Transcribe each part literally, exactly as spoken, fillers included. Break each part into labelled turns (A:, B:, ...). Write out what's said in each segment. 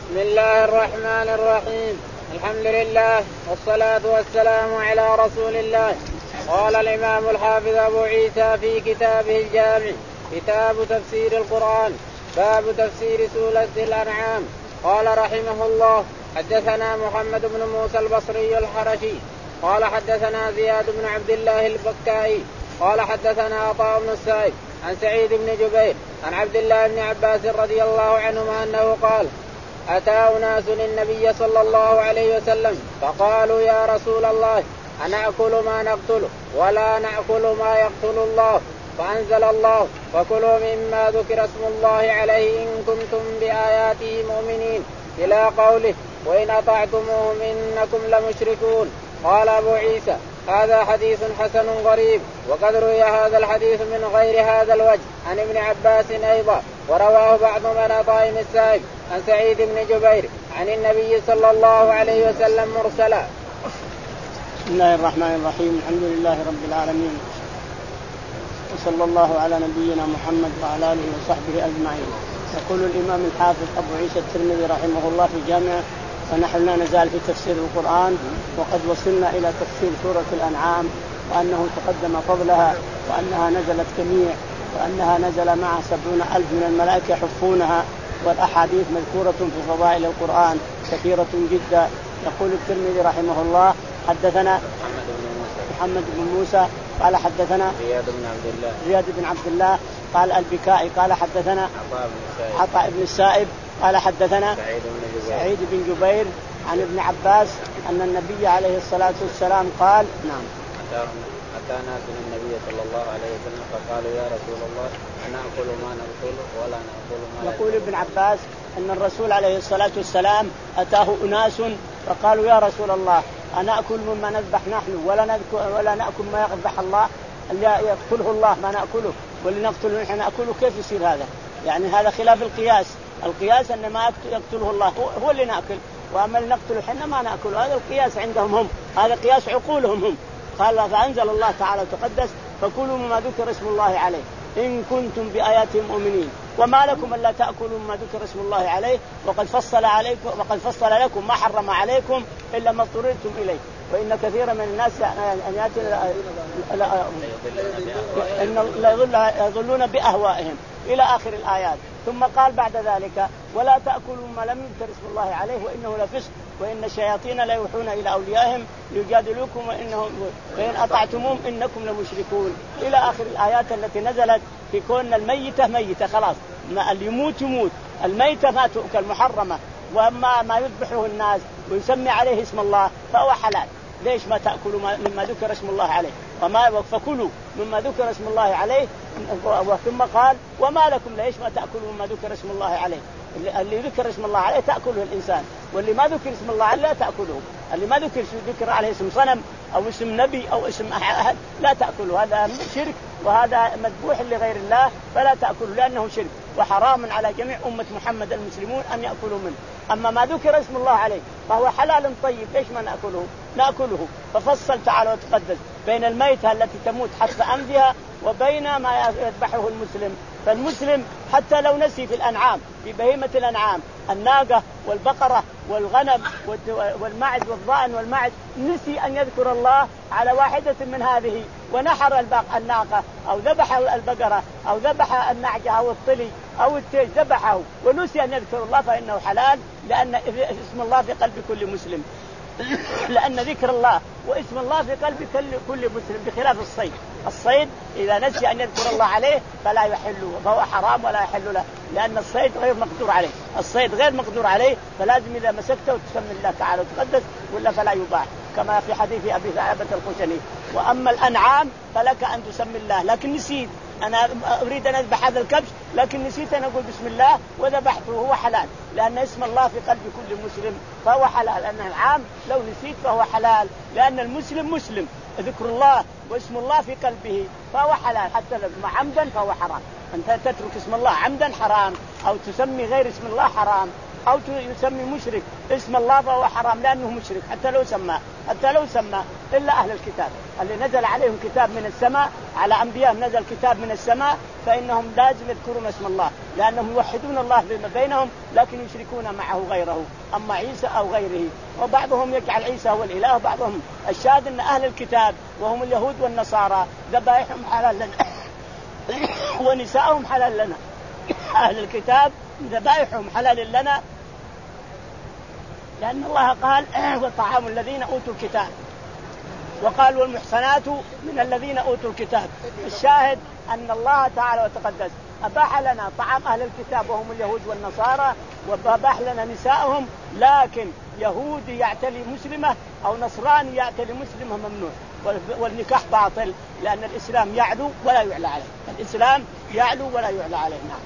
A: بسم الله الرحمن الرحيم. الحمد لله والصلاة والسلام على رسول الله. قال الإمام الحافظ أبو عيسى في كتابه الجامع كتاب تفسير القرآن باب تفسير سورة الأنعام. قال رحمه الله حدثنا محمد بن موسى البصري الحرشي قال حدثنا زياد بن عبد الله البكائي قال حدثنا عطاء بن السائب عن سعيد بن جبير عن عبد الله بن عباس رضي الله عنهما أنه قال أتى أناس النبي صلى الله عليه وسلم فقالوا يا رسول الله أنأكل ما نقتل ولا نأكل ما يقتل الله؟ فأنزل الله فكلوا مما ذكر اسم الله عليه إن كنتم بآياته مؤمنين إلى قوله وإن أطعتموهم إنكم لمشركون. قال أبو عيسى هذا حديث حسن غريب وقد روي هذا الحديث من غير هذا الوجه عن ابن عباس أيضا ورواه بعض من عطاء السائب عن سعيد بن جبير عن النبي صلى الله عليه وسلم مرسلا.
B: بسم الله الرحمن الرحيم. الحمد لله رب العالمين وصلى الله على نبينا محمد وعلى آله وصحبه أجمعين. يقول الإمام الحافظ أبو عيسى الترمذي رحمه الله في جامعه فنحن لا نزال في تفسير القرآن وقد وصلنا إلى تفسير سورة الأنعام وأنه تقدم فضلها وأنها نزلت جميع وأنها نزل معها سبعون ألف من الملائكة يحفونها والأحاديث مذكورة في فضائل القرآن كثيرة جدا. يقول الترمذي رحمه الله حدثنا محمد بن موسى قال حدثنا
A: زياد بن عبد الله
B: زياد بن عبد الله قال البكائي قال حدثنا عطاء بن السائب قال حدثنا
A: سعيد بن جبير,
B: سعيد بن جبير عن ابن عباس أن النبي عليه الصلاة والسلام قال نعم
A: أتى ناس النبي صلى الله عليه وسلم فقالوا يا رسول الله أنأكل ما نقتل ولا نأكل ما
B: يقول ابن عباس أن الرسول عليه الصلاة والسلام أتاه أناس فقالوا يا رسول الله أنأكل مما نذبح نحن ولا نذكر ولا نأكل ما يذبح الله اللي يقتله الله ما نأكله واللي نقتله نحن نأكله؟ كيف يصير هذا؟ يعني هذا خلاف القياس. القياس أن ما يقتله الله هو اللي نأكل وأما اللي نقتله حنا ما نأكل. هذا القياس عندهم هم، هذا قياس عقولهم هم. قال فأنزل الله تعالى وتقدس فكلوا مما ذكر اسم الله عليه إن كنتم بآياته مؤمنين وما لكم ألا تأكلوا مما ذكر اسم الله عليه وقد فصل عليكم وقد فصل لكم ما حرم عليكم إلا ما اضطررتم إليه وإن كثيرا من الناس أن يأتي إن يضلون بأهوائهم إلى آخر الآيات. ثم قال بعد ذلك ولا تأكلوا ما لم يذكر اسم الله عليه وإنه لفسق وإن الشياطين لا يوحون إلى أوليائهم ليجادلوكم وإنهم وإن أطعتموهم إنكم لمشركون إلى آخر الآيات التي نزلت في كون الميتة ميتة خلاص، ما اللي يموت يموت، الميتة ما تؤكل محرمة، وأما ما يذبحه الناس ويسمي عليه اسم الله فهو حلال. ليش ما تأكلوا مما ذكر اسم الله عليه وما فكلوا مما ذكر اسم الله عليه. ثم قال وما لكم ليش ما تأكلوا مما ذكر اسم الله عليه؟ اللي ذكر اسم الله عليه تأكله الإنسان واللي ما ذكر اسم الله عليه لا تأكله. اللي ما ذكر ذكر عليه اسم صنم أو اسم نبي أو اسم أحد لا تأكله، هذا شرك وهذا مذبوح لغير الله فلا تأكله لأنه شرك وحرام على جميع أمة محمد المسلمون أن يأكلوا منه. أما ما ذكر اسم الله عليه فهو حلال طيب ليش ما نأكله؟ نأكله. ففصل تعالى وتقدس بين الميتة التي تموت حتى أنفها وبين ما يذبحه المسلم. فالمسلم حتى لو نسي في الأنعام في بهيمة الأنعام الناقة والبقرة والغنم والمعز والضأن والمعز نسي أن يذكر الله على واحدة من هذه ونحر الناقة أو ذبح البقرة أو ذبح النعجة أو الطلي أو التيج ذبحه ونسي أن يذكر الله فإنه حلال لأن اسم الله في قلب كل مسلم لأن ذكر الله واسم الله في قلب كل مسلم بخلاف الصيد. الصيد إذا نسي أن يذكر الله عليه فلا يحل فهو حرام ولا يحل له لأن الصيد غير مقدور عليه. الصيد غير مقدور عليه فلازم إذا مسكته وتسمي الله تعالى وتقدس ولا فلا يباح كما في حديث أبي ثعلبة الخشني. وأما الأنعام فلك أن تسمي الله لكن نسيت أنا أريد أن أذبح هذا الكبش لكن نسيت أن أقول بسم الله وذبحته هو حلال لأن اسم الله في قلب كل مسلم فهو حلال. لأن العام لو نسيت فهو حلال لأن المسلم مسلم ذكر الله واسم الله في قلبه فهو حلال حتى لو عمدا فهو حرام. أنت تترك اسم الله عمدا حرام أو تسمي غير اسم الله حرام أو يسمي مشرك اسم الله فهو حرام لأنه مشرك حتى لو سمى حتى لو سمى إلا أهل الكتاب اللي نزل عليهم كتاب من السماء، على أنبياء نزل كتاب من السماء، فإنهم لازم يذكرون اسم الله لأنهم يوحدون الله فيما بينهم لكن يشركون معه غيره، أما عيسى أو غيره. وبعضهم يجعل عيسى هو الإله وبعضهم. الشاهد أن أهل الكتاب وهم اليهود والنصارى ذبائحهم حلال لنا ونساءهم حلال لنا. أهل الكتاب ذبائحهم حلال لنا لأن الله قال وطعام الذين أوتوا الكتاب، وقال والمحصنات من الذين أوتوا الكتاب. الشاهد أن الله تعالى وتقدس أباح لنا طعام أهل الكتاب وهم اليهود والنصارى، وأباح لنا نساءهم، لكن يهودي يعتلي مسلمة أو نصراني يعتلي مسلمة ممنوع، والنكاح باطل لأن الإسلام يعلو ولا يعلى عليه. الإسلام يعلو ولا يعلى عليه. نعم.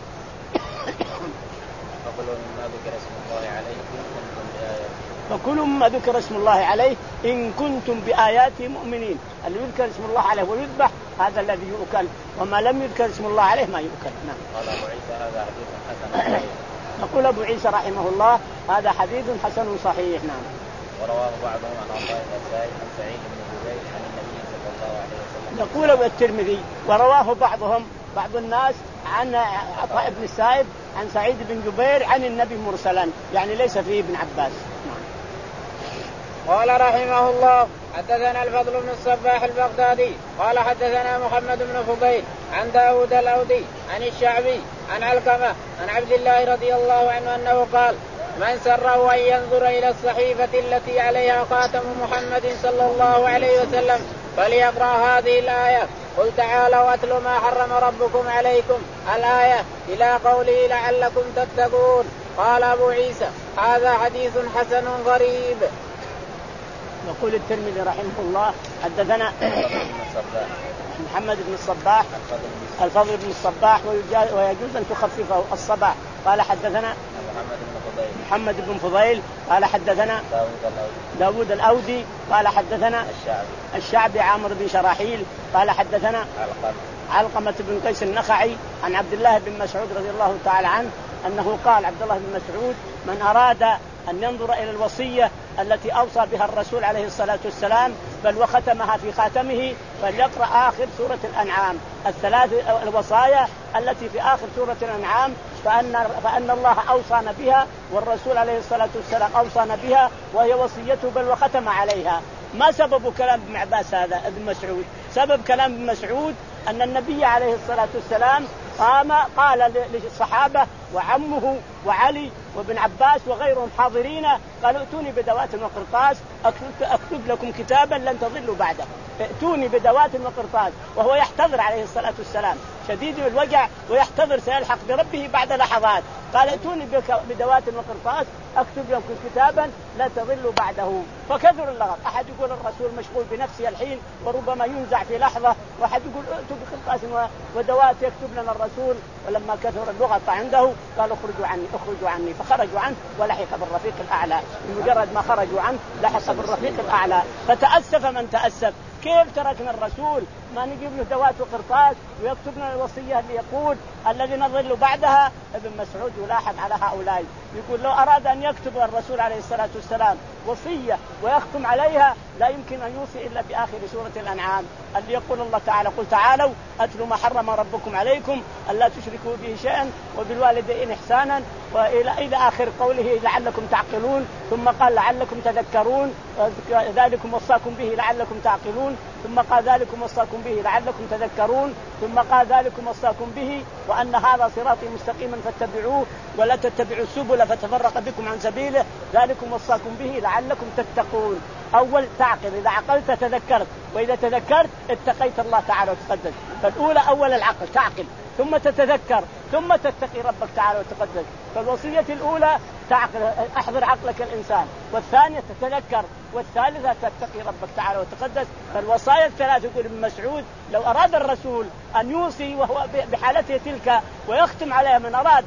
A: فكلوا مما ذكر اسم الله عليه
B: فكلوا مما ذكر اسم الله عليه إن كنتم بآياته مؤمنين. اللي يذكر اسم الله عليه ويذبح هذا الذي يؤكل، وما لم يذكر اسم الله عليه ما يؤكل. نعم.
A: قال أبو عيسى هذا حديث حسن.
B: يقول أبو عيسى رحمه الله هذا حديث حسن صحيح. نعم.
A: ورواه بعضهم عن عطاء النسائي عن سعيد بن جبير عن النبي صلى الله عليه وسلم.
B: يقول ابو الترمذي ورواه بعضهم بعض الناس عن عطاء بن السائب عن سعيد بن جبير عن النبي مرسلا، يعني ليس فيه ابن عباس.
A: قال رحمه الله حدثنا الفضل بن الصباح البغدادي قال حدثنا محمد بن فضيل عن داود الأودي عن الشعبي عن علقمة عن عبد الله رضي الله عنه أنه قال من سره أن ينظر إلى الصحيفة التي عليها خاتم محمد صلى الله عليه وسلم فليقرأ هذه الآية قل تعالوا أتل ما حرم ربكم عليكم الآية إلى قوله لعلكم تتقون. قال أبو عيسى هذا حديث حسن غريب.
B: يقول الترمذي رحمه الله حدثنا محمد بن الصباح الفضل بن الصباح ويجوز أن تخففه الصباح. قال حدثنا محمد بن فضيل قال حدثنا داود الأودي قال حدثنا الشعبي عامر بن شراحيل قال حدثنا علقمة بن قيس النخعي عن عبد الله بن مسعود رضي الله تعالى عنه أنه قال عبد الله بن مسعود من أراد أن ينظر إلى الوصية التي أوصى بها الرسول عليه الصلاة والسلام بل وختمها في خاتمه فليقرأ آخر سورة الأنعام، الثلاث الوصايا التي في آخر سورة الأنعام، فأن, فأن الله أوصانا بها والرسول عليه الصلاة والسلام أوصانا بها وهي وصيته بل وختم عليها. ما سبب كلام ابن عباس هذا ابن مسعود؟ سبب كلام ابن مسعود أن النبي عليه الصلاة والسلام قام قال للصحابة وعمه وعلي وابن عباس وغيرهم حاضرين قالوا ائتوني بدوات وقرطاس أكتب لكم كتابا لن تضلوا بعده، ائتوني بدوات وقرطاس، وهو يحتضر عليه الصلاة والسلام شديد الوجع ويحتضر سيلحق بربه بعد لحظات، قال ائتوني بدوات وقرطاس أكتب لكم كتابا لا تضلوا بعده. فكثر اللغط، أحد يقول الرسول مشغول بنفسه الحين وربما ينزع في لحظة، واحد يقول ائتوا بقرطاس ودوات يكتب لنا الرسول. ولما كثر اللغط عنده قالوا اخرجوا عني اخرجوا عني فخرجوا عنه ولحق بالرفيق الأعلى. بمجرد ما خرجوا عنه لحق بالرفيق الأعلى. فتأسف من تأسف، كيف تركنا الرسول ما نجيب له دوات وقرطاس ويكتب لنا الوصية اللي يقول الذي نظل بعدها. ابن مسعود يلاحظ على هؤلاء يقول لو أراد أن يكتب الرسول عليه الصلاة والسلام وصية ويختم عليها لا يمكن أن يوصي إلا بآخر سورة الأنعام اللي يقول الله تعالى قل تعالوا أتلوا ما حرم ربكم عليكم ألا تشركوا به شيئا وبالوالدين إحسانا وإلى إلى آخر قوله لعلكم تعقلون. ثم قال لعلكم تذكرون ذلكم وصاكم به لعلكم تعقلون. ثم قال ذلكم وصاكم به لعلكم تذكرون. ثم قال ذلكم وصاكم به وأن هذا صراطي مستقيما فاتبعوه ولا تتبعوا السبل فتفرق بكم عن سبيله ذلكم وصاكم به لعلكم تتقون. أول تعقل، إذا عقلت تذكرت، وإذا تذكرت اتقيت الله تعالى وتقدس. فالأولى أول العقل تعقل ثم تتذكر ثم تتقي ربك تعالى وتقدس. فالوصية الأولى تعقل أحضر عقلك الإنسان، والثانية تتذكر، والثالثة تتقي ربك تعالى وتقدس. فالوصايا الثلاث يقول ابن مسعود لو أراد الرسول أن يوصي وهو بحالته تلك ويختم عليها من أراد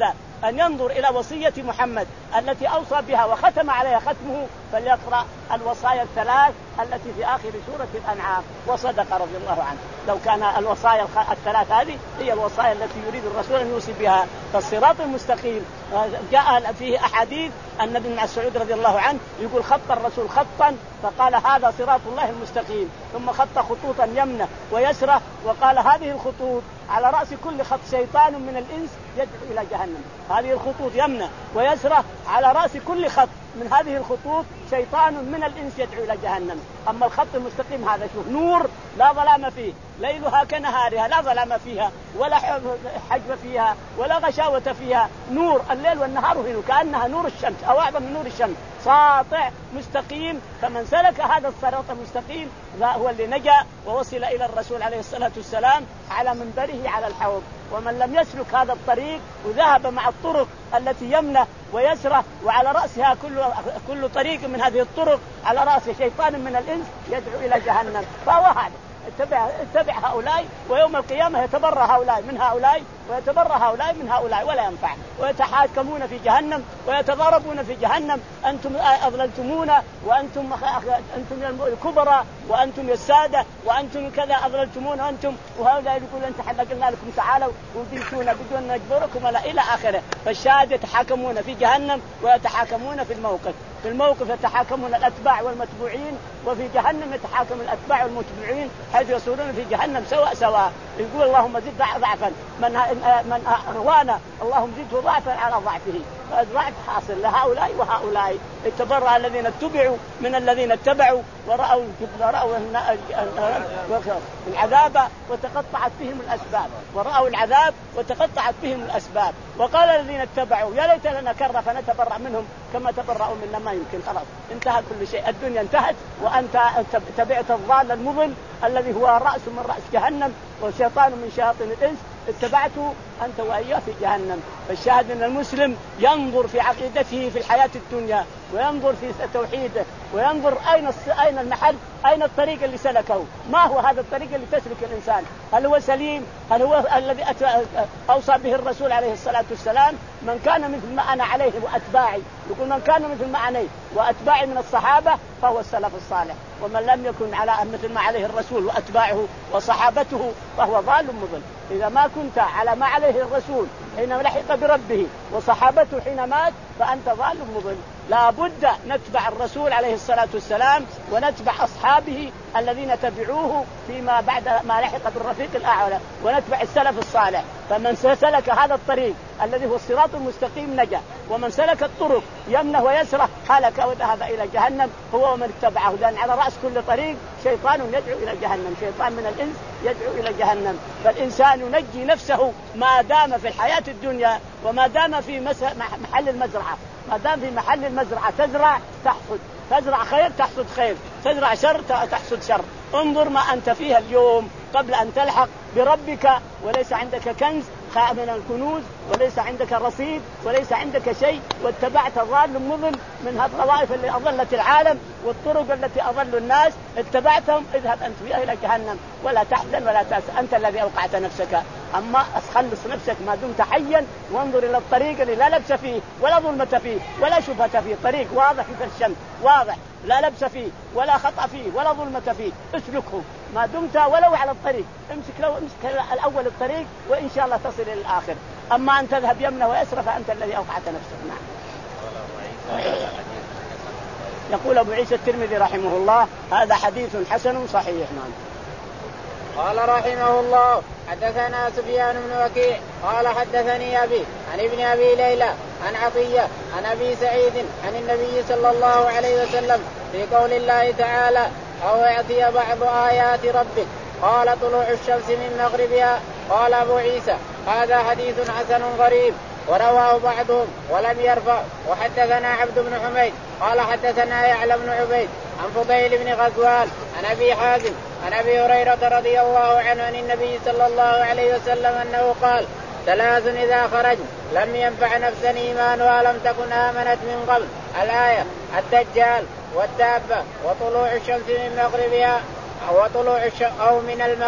B: أن ينظر إلى وصية محمد التي أوصى بها وختم عليها ختمه، فليقرأ الوصايا الثلاث التي في آخر سورة الأنعام. وصدق رضي الله عنه، لو كان الوصايا الثلاث هذه هي الوصايا التي يريد الرسول أن يوصي بها. فالصراط المستقيم جاء فيه أحاديث أن ابن مسعود رضي الله عنه يقول خط الرسول خطا فقال هذا صراط الله المستقيم، ثم خط خطوطا يمنة ويسرة وقال هذه الخطوط على رأس كل خط شيطان من الإنس يدعو إلى جهنم. هذه الخطوط يمنة ويسرة على رأس كل خط من هذه الخطوط شيطان من الإنس يدعو إلى جهنم. أما الخط المستقيم هذا شوف نور لا ظلام فيه، ليلها كنهارها لا ظلام فيها ولا حجب فيها ولا غشاوة فيها، نور الليل والنهار هنا كأنها نور الشمس أو أعظم من نور الشمس، ساطع مستقيم. فمن سلك هذا الصراط المستقيم هو اللي نجا ووصل إلى الرسول عليه الصلاة والسلام على منبره على الحوض. ومن لم يسلك هذا الطريق وذهب مع الطرق التي يمنة ويسرة وعلى رأسها كل كل طريق من هذه الطرق على رأس شيطان من الإنس يدعو إلى جهنم، فهو هذا. اتبع, اتبع هؤلاء ويوم القيامة يتبرى هؤلاء من هؤلاء ويتبرى هؤلاء من هؤلاء ولا ينفع، ويتحاكمون في جهنم ويتضاربون في جهنم. أنتم أضللتمونا وأنتم أنتم الكبرى وأنتم السادة وأنتم كذا أضللتمونا أنتم، وهؤلاء يقول أنت حنا قلنا لكم تعالوا وبنتونا بدون نجبركم ولا إلى آخره. فالشاهد يتحاكمون في جهنم ويتحاكمون في الموقف. في الموقف يتحاكمون الأتباع والمتبوعين، وفي جهنم يتحاكم الأتباع والمتبوعين حيث يصورون في جهنم سواء سواء. يقول اللهم زد ضعفا من من أغوانا اللهم زده ضعفا على ضعفه. فالضعف حاصل لهؤلاء وهؤلاء. اتبرأ الذين اتبعوا من الذين اتبعوا ورأوا ورأوا العذاب وتقطعت بهم الأسباب ورأوا العذاب وتقطعت بهم الأسباب. وقال الذين اتبعوا يا ليت لنا كرة فنتبرأ منهم كما تبرأوا منا. ما يمكن، خلاص انتهى كل شيء، الدنيا انتهت وأنت تبعت الضال المضل الذي هو رأس من رأس جهنم وشيطان من شياطين الإنس، اتبعته أنت وإياه في جهنم. فالشاهد أن المسلم ينظر في عقيدته في الحياة الدنيا وينظر في توحيده وينظر أين أين المحل، أين الطريق اللي سلكه، ما هو هذا الطريق اللي تسلك الإنسان، هل هو سليم، هل هو الذي أوصى به الرسول عليه الصلاة والسلام. من كان مثل ما أنا عليه وأتباعي، يقول من كان مثل ما أنا وأتباعي من الصحابة فهو السلف الصالح، ومن لم يكن على مثل ما عليه الرسول وأتباعه وصحابته فهو ضال مضل. إذا ما كنت على ما عليه الرسول حين لحق بربه وصحابته حين مات فأنت ضال مضل. لا بد نتبع الرسول عليه الصلاة والسلام ونتبع أصحابه الذين تبعوه فيما بعد ما لحق بالرفيق الأعلى، ونتبع السلف الصالح. فمن سلك هذا الطريق الذي هو الصراط المستقيم نجا، ومن سلك الطرق يمنه ويسره هلك وذهب إلى جهنم هو ومن اتبعه. لأن على رأس كل طريق شيطان يدعو إلى جهنم، شيطان من الإنس يدعو إلى جهنم. فالإنسان ينجي نفسه ما دام في الحياة الدنيا وما دام في محل المزرعة. ما دام في محل المزرعة تزرع تحصد، تزرع خير تحصد خير، تزرع شر تحصد شر. انظر ما أنت فيها اليوم قبل أن تلحق بربك وليس عندك كنز من الكنوز وليس عندك رصيد وليس عندك شيء، واتبعت ضال مضل من هذه الطوائف اللي أضلت العالم والطرق التي أضل الناس، اتبعتهم اذهب أنت فيها إلى جهنم ولا تحزن ولا تأس، أنت الذي أوقعت نفسك. أما أخلص نفسك ما دمت حيا وانظر إلى الطريق اللي لا لبس فيه ولا ظلمة فيه ولا شبهة فيه، طريق واضح في الشمس واضح لا لبس فيه ولا خطأ فيه ولا ظلمة فيه، اسلكه ما دمت ولو على الطريق، امسك لو امسك الأول الطريق وإن شاء الله تصل إلى الآخر. أما أن تذهب يمنه ويسرى فأنت الذي أوقعت نفسك. نعم. يقول أبو عيسى الترمذي رحمه الله هذا حديث حسن صحيح. نعم.
A: قال رحمه الله حدثنا سفيان بن وكيع قال حدثني أبي عن ابن أبي ليلى عن عطية عن أبي سعيد عن النبي صلى الله عليه وسلم في قول الله تعالى أو يأتي بعض آيات ربك قال طلوع الشمس من مغربها. قال أبو عيسى هذا حديث حسن غريب، ورواه بعضهم ولم يرفع. وحدثنا عبد بن حميد قال حدثنا يعلى بن عبيد عن فضيل بن غزوان عن أبي حازم عن أبي هريرة رضي الله عنه عن النبي صلى الله عليه وسلم أنه قال ثلاث إذا خرج لم ينفع نفسا إيمانها لم تكن آمنت من قبل. الآية الدجال والدابة وطلوع الشمس من مغربها وطلوع الشمس أو من المغرب.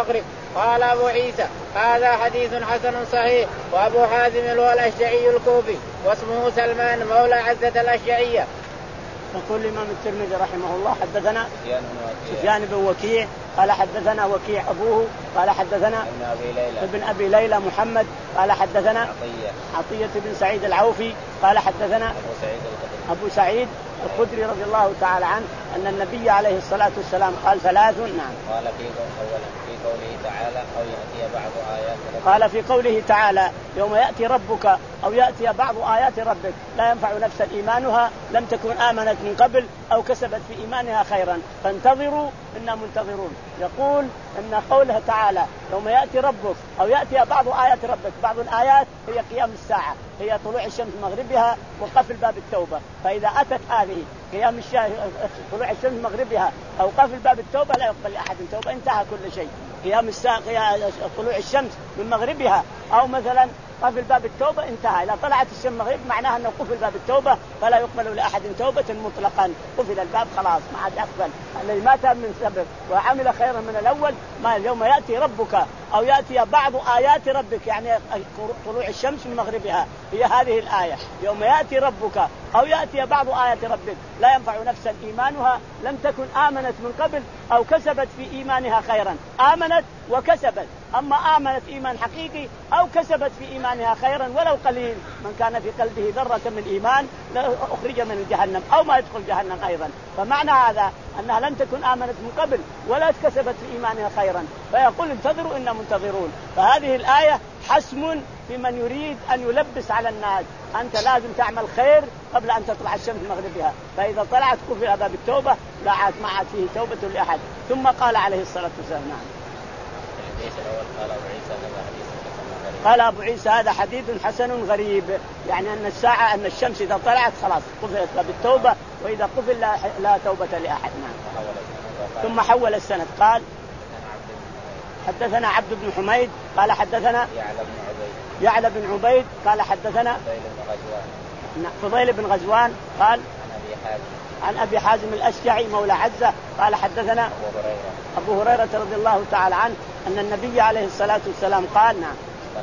A: قال أبو عيسى هذا حديث حسن صحيح. وأبو حازم هو الأشجعي الكوفي واسمه سلمان مولى عزة الأشجعية.
B: يقول الإمام الترمذي رحمه الله حدثنا سفيان بن وكيع قال حدثنا وكيع أبوه قال حدثنا ابن أبي ليلى محمد قال حدثنا عطية, عطية بن سعيد العوفي قال حدثنا أبو سعيد, أبو سعيد الخدري رضي الله تعالى عنه أن النبي عليه الصلاة والسلام قال ثلاث. نعم.
A: قال في في قوله تعالى أو يأتي بعض آيات ربك.
B: قال في قوله تعالى يوم يأتي ربك أو يأتي بعض آيات ربك لا ينفع نفسا إيمانها لم تكن آمنت من قبل أو كسبت في إيمانها خيرا فانتظروا إنا منتظرون. يقول أن قوله تعالى يوم يأتي ربك أو يأتي بعض آيات ربك. بعض الآيات هي قيام الساعة هي طلوع الشمس مغربها وقفل باب التوبة. فإذا أتت هذه قيام الشمس طلوع الشمس مغربها أو قفل باب التوبة لا يقبل أحد التوبة انتهى كل شيء. قيام الساعة طلوع الشمس من مغربها أو مثلا قفل باب التوبة انتهى. إذا طلعت الشمس مغرب معناها أنه قفل باب التوبة فلا يقبل لأحد توبة مطلقا. قفل الباب خلاص ما عاد أقبل. الذي مات من سبب وعمل خيرا من الأول ما اليوم يأتي ربك أو يأتي بعض آيات ربك يعني طلوع الشمس من مغربها هي هذه الآية. يوم يأتي ربك أو يأتي بعض آيات ربك لا ينفع نفسا إيمانها لم تكن آمنت من قبل أو كسبت في إيمانها خيرا. آمنت وكسبت. أما آمنت إيمان حقيقي أو كسبت في إيمانها خيرا ولو قليل من كان في قلبه ذرة من إيمان أخرج من جهنم أو ما يدخل جهنم أيضا. فمعنى هذا أنها لم تكن آمنت من قبل ولا كسبت في إيمانها خيرا فيقول انتظروا إنا منتظرون. فهذه الآية حسم في من يريد أن يلبس على الناس. أنت لازم تعمل خير قبل أن تطلع الشمس مغربها فإذا طلعت قفل باب التوبة لا عاد ما عاد فيه توبة لأحد. ثم قال عليه الصلاة والسلام نعم. قال أبو عيسى هذا حديث حسن غريب يعني أن الساعة أن الشمس إذا طلعت خلاص قفلت باب التوبة وإذا قفل لا, لا توبة لأحد. نعم. ثم حول السند قال حدثنا عبد بن حميد قال حدثنا يعلى بن عبيد قال حدثنا فضيل بن غزوان قال عن أبي حازم الأشجعي مولى عزة قال حدثنا أبو هريرة رضي الله تعالى عنه أن النبي عليه الصلاة والسلام قال نعم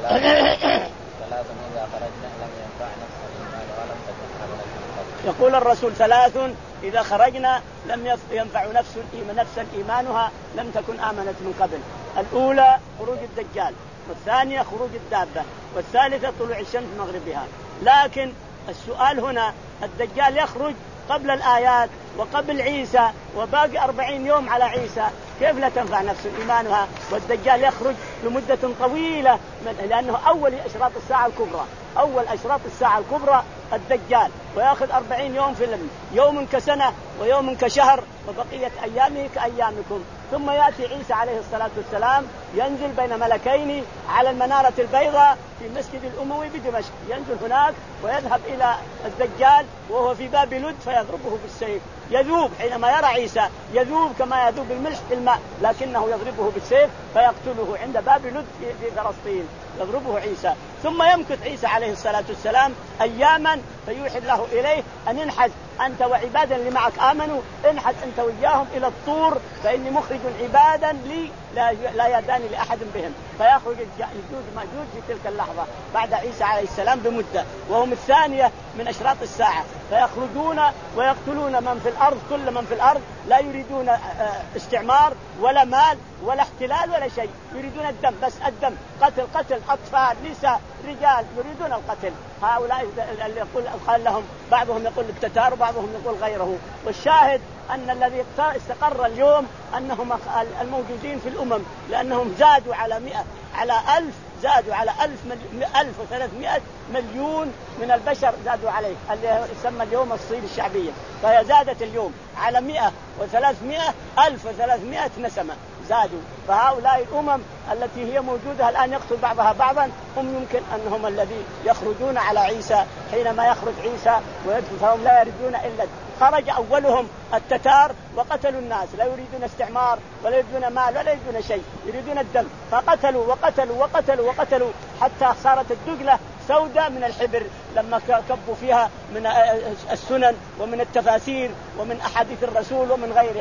B: يقول الرسول ثلاث إذا خرجنا لم ينفع نفس نفسا إيمانها لم تكن آمنت من قبل. الأولى خروج الدجال والثانية خروج الدابة والثالثة طلوع الشمس مغربها. لكن السؤال هنا الدجال يخرج قبل الآيات وقبل عيسى وباقي أربعين يوم على عيسى كيف لا تنفع نفس إيمانها والدجال يخرج لمدة طويلة لأنه أول أشراط الساعة الكبرى أول أشراط الساعة الكبرى الدجال ويأخذ أربعين يوم في الم يوم كسنة ويوم كشهر وبقية أيامه كأيامكم. ثم يأتي عيسى عليه الصلاة والسلام ينزل بين ملكين على المنارة البيضاء في مسجد الأموي بدمشق. ينزل هناك ويذهب إلى الدجال وهو في باب لد فيضربه بالسيف يذوب. حينما يرى عيسى يذوب كما يذوب الملح في الماء لكنه يضربه بالسيف فيقتله عند باب لد في فلسطين يضربه عيسى. ثم يمكث عيسى عليه الصلاة والسلام أياما فيوحي الله إليه أن انحز أنت وعبادا اللي معك آمنوا انحز أنت وإياهم إلى الطور فإني مخرج عبادا لي لا يدان لأحد بهم. فيخرج يجوج ماجوج في تلك اللحظة بعد عيسى عليه السلام بمدة وهم الثانية من أشراط الساعة فيخرجون ويقتلون من في الأرض كل من في الأرض لا يريدون استعمار ولا مال ولا احتلال ولا شيء يريدون الدم بس الدم قتل قتل أطفال نساء رجال يريدون القتل. هؤلاء اللي يقول قال لهم بعضهم يقول التتار وبعضهم يقول غيره. والشاهد أن الذي استقر اليوم أنهم الموجودين في الأمم لأنهم زادوا على مئة على ألف زادوا على ألف ألف وثلاثمائة مليون من البشر زادوا عليه اللي يسمى اليوم الصين الشعبية فهي زادت اليوم على مئة وثلاثمائة ألف وثلاثمائة نسمة زادوا. فهؤلاء الأمم التي هي موجودة الآن يقتل بعضها بعضا هم يمكن أنهم الذي يخرجون على عيسى حينما يخرج عيسى ويدخل فهم لا يريدون إلا خرج أولهم التتار وقتلوا الناس لا يريدون استعمار ولا يريدون مال ولا يريدون شيء يريدون الدم فقتلوا وقتلوا وقتلوا وقتلوا حتى صارت الدجلة سوداء من الحبر لما كبوا فيها من السنن ومن التفاسير ومن أحاديث الرسول ومن غيرها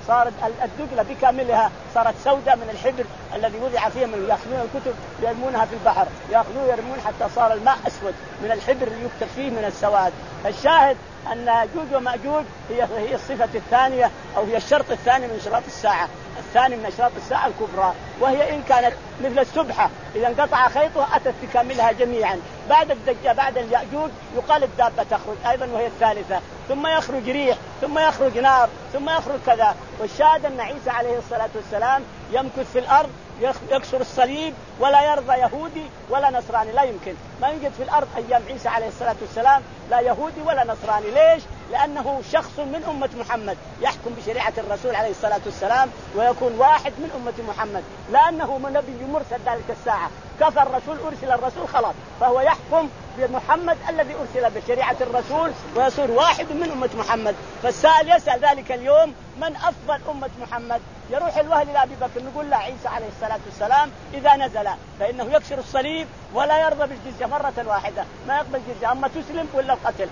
B: صارت الدجلة بكاملها صارت سوداء من الحبر الذي وضع فيها، من يأخذون الكتب يرمونها في البحر، يأخذون يرمون حتى صار الماء أسود من الحبر اللي يكتب فيه من السواد. الشاهد أن يأجوج ومأجوج هي هي الصفة الثانية أو هي الشرط الثاني من شراط الساعة، الثاني من أشراط الساعة الكبرى، وهي إن كانت مثل السبحة إذا انقطع خيطها أتت بكاملها جميعا. بعد الدجال بعد اليأجوج يقال الدابة تخرج أيضا وهي الثالثة، ثم يخرج ريح، ثم يخرج نار، ثم يخرج كذا. والشاهد أن عيسى عليه الصلاة والسلام يمكث في الأرض يكسر الصليب ولا يرضى يهودي ولا نصراني، لا يمكن ما يوجد في الأرض أيام عيسى عليه الصلاة والسلام لا يهودي ولا نصراني. ليش؟ لأنه شخص من أمة محمد يحكم بشريعة الرسول عليه الصلاة والسلام ويكون واحد من أمة محمد، لأنه نبي مرسل ذلك الساعة، كفى الرسول أرسل الرسول خلاص، فهو يحكم بمحمد الذي أرسل بشريعة الرسول ويصير واحد من أمة محمد. فالسائل يسأل ذلك اليوم من أفضل أمة محمد؟ يروح الوهل إلى أبي بكر نقول له عيسى عليه الصلاة والسلام إذا نزل فإنه يكسر الصليب ولا يرضى بالجزية مرة واحدة، ما يقبل جزية، أما تسلم ولا القتل،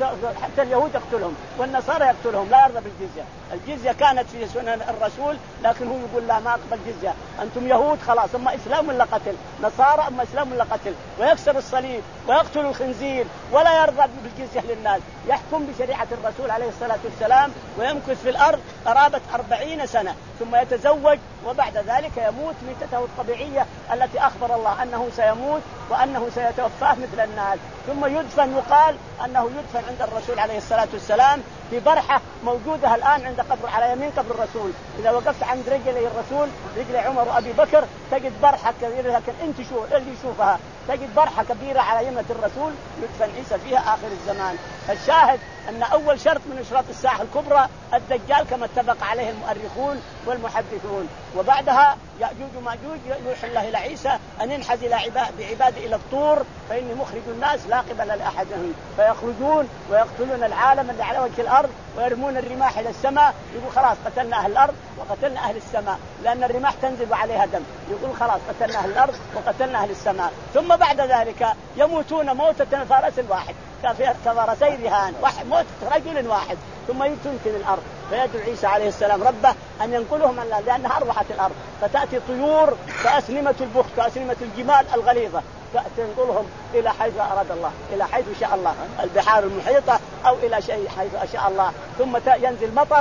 B: حتى اليهود يقتلهم والنصارى يقتلهم، لا يرضى بالجزية. الجزية كانت في سنن الرسول لكن هو يقول لا ما أقبل جزية، أنتم يهود خلاص، أما إسلام ولا قتل، نصارى أما إسلام ولا قتل، ويكسر الصليب ويقتل الخنزير ولا يرضى بالجزية للناس، يحكم بشريعة الرسول عليه الصلاة والسلام ويمكث في الأرض قرابة أربعين سنة ثم يتزوج، وبعد ذلك يموت ميتته الطبيعية التي أخبر الله أنه سيموت وأنه سيتوفاه مثل الناس، ثم يدفن. يقال أنه يدفن عند الرسول عليه الصلاة والسلام في برحة موجودة الآن عند قبر على يمين قبر الرسول. إذا وقفت عند رجلي الرسول رجل عمر وأبي بكر تجد برحة كبيرة، لكن أنت شو اللي يشوفها تجد برحة كبيرة على يمة الرسول يدفن عيسى فيها آخر الزمان. الشاهد أن أول شرط من أشراط الساعة الكبرى الدجال كما اتفق عليه المؤرخون والمحدثون. وبعدها يأجوج ومأجوج يوحي الله إلى عيسى أن ينحز إلى بعباده إلى الطور فإني مخرج الناس لا قبل لأحدهم، فيخرجون ويقتلون العالم اللي على وجه الأرض ويرمون الرماح إلى السماء، يقول خلاص قتلنا أهل الأرض وقتلنا أهل السماء، لأن الرماح تنزل عليها دم، يقول خلاص قتلنا أهل الأرض وقتلنا أهل السماء. ثم بعد ذلك يموتون موتة فرس واحد كفرسي رهان، واحد موت رجل واحد، ثم تمكن الأرض فيدعو عيسى عليه السلام ربه أن ينقلهم الله لأنها أروحت الأرض، فتأتي طيور كأسنمة البخت كأسنمة الجمال الغليظة تنقلهم إلى حيث أراد الله، إلى حيث شاء الله، البحار المحيطة أو إلى شيء حيث شاء الله. ثم ينزل مطر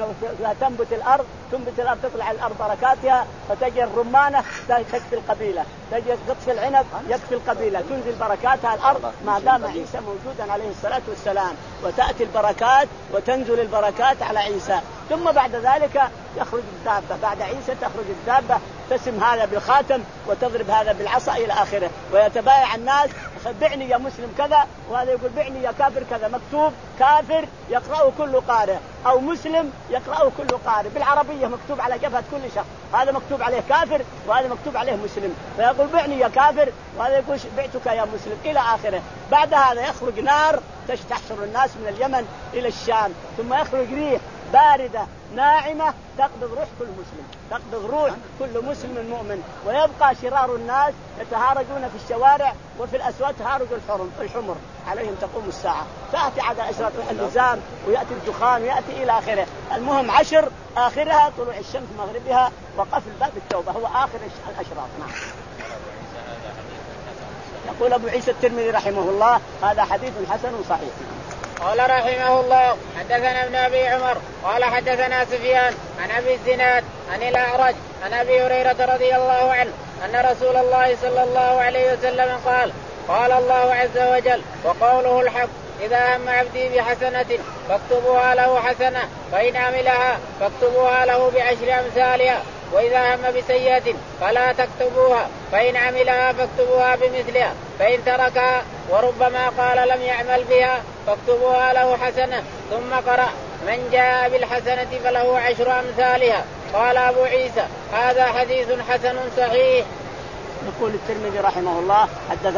B: تنبت الأرض، تنبت الأرض تطلع الأرض بركاتها، فتجي الرمانة تكفي القبيلة، تجي قطف العنب يكفي القبيلة، تنزل بركاتها الأرض ما دام عيسى موجودا عليه الصلاة والسلام، وتأتي البركات وتنزل البركات على عيسى. ثم بعد ذلك يخرج الدابة، بعد عيسى تخرج الدابة تسم هذا بالخاتم وتضرب هذا بالعصا إلى آخره، ويتبايع الناس بعني يا مسلم كذا، وهذا يقول بعني يا كافر كذا، مكتوب كافر يقرأه كل قارئ أو مسلم يقرأه كل قارئ بالعربية، مكتوب على جبهة كل شخص، هذا مكتوب عليه كافر وهذا مكتوب عليه مسلم، فيقول بعني يا كافر وهذا يقول بعتك يا مسلم إلى آخره. بعد هذا يخرج نار تحشر الناس من اليمن إلى الشام، ثم يخرج ريح باردة ناعمة تقبض روح كل مسلم، تقبض روح كل مسلم مؤمن، ويبقى شرار الناس يتهارجون في الشوارع وفي الأسواق تهارج الحرم الحمر، عليهم تقوم الساعة، تأتي على أشراط النظام ويأتي الدخان ويأتي إلى آخره. المهم عشر آخرها طلوع الشمس مغربها وقفل باب التوبة، هو آخر الأشراط. نعم. يقول أبو عيسى الترمذي رحمه الله هذا حديث حسن صحيح.
A: قال رحمه الله حدثنا ابن أبي عمر قال حدثنا سفيان عن أبي الزناد عن الأعرج عن أبي هريرة رضي الله عنه أن رسول الله صلى الله عليه وسلم قال قال الله عز وجل وقوله الحق إذا هم عبدي بحسنة فاكتبوها له حسنة فإن عملها فاكتبوها له بعشر أمثالها وإذا هم بسيئة فلا تكتبوها فإن عملها فاكتبوها بمثلها فإن تركها وربما قال لم يعمل بها فاكتبوها له حسنة. ثم قرأ من جاء بالحسنة فله عشر أمثالها. قال أبو عيسى هذا حديث حسن صحيح.
B: يقول الترمذي رحمه الله حدثنا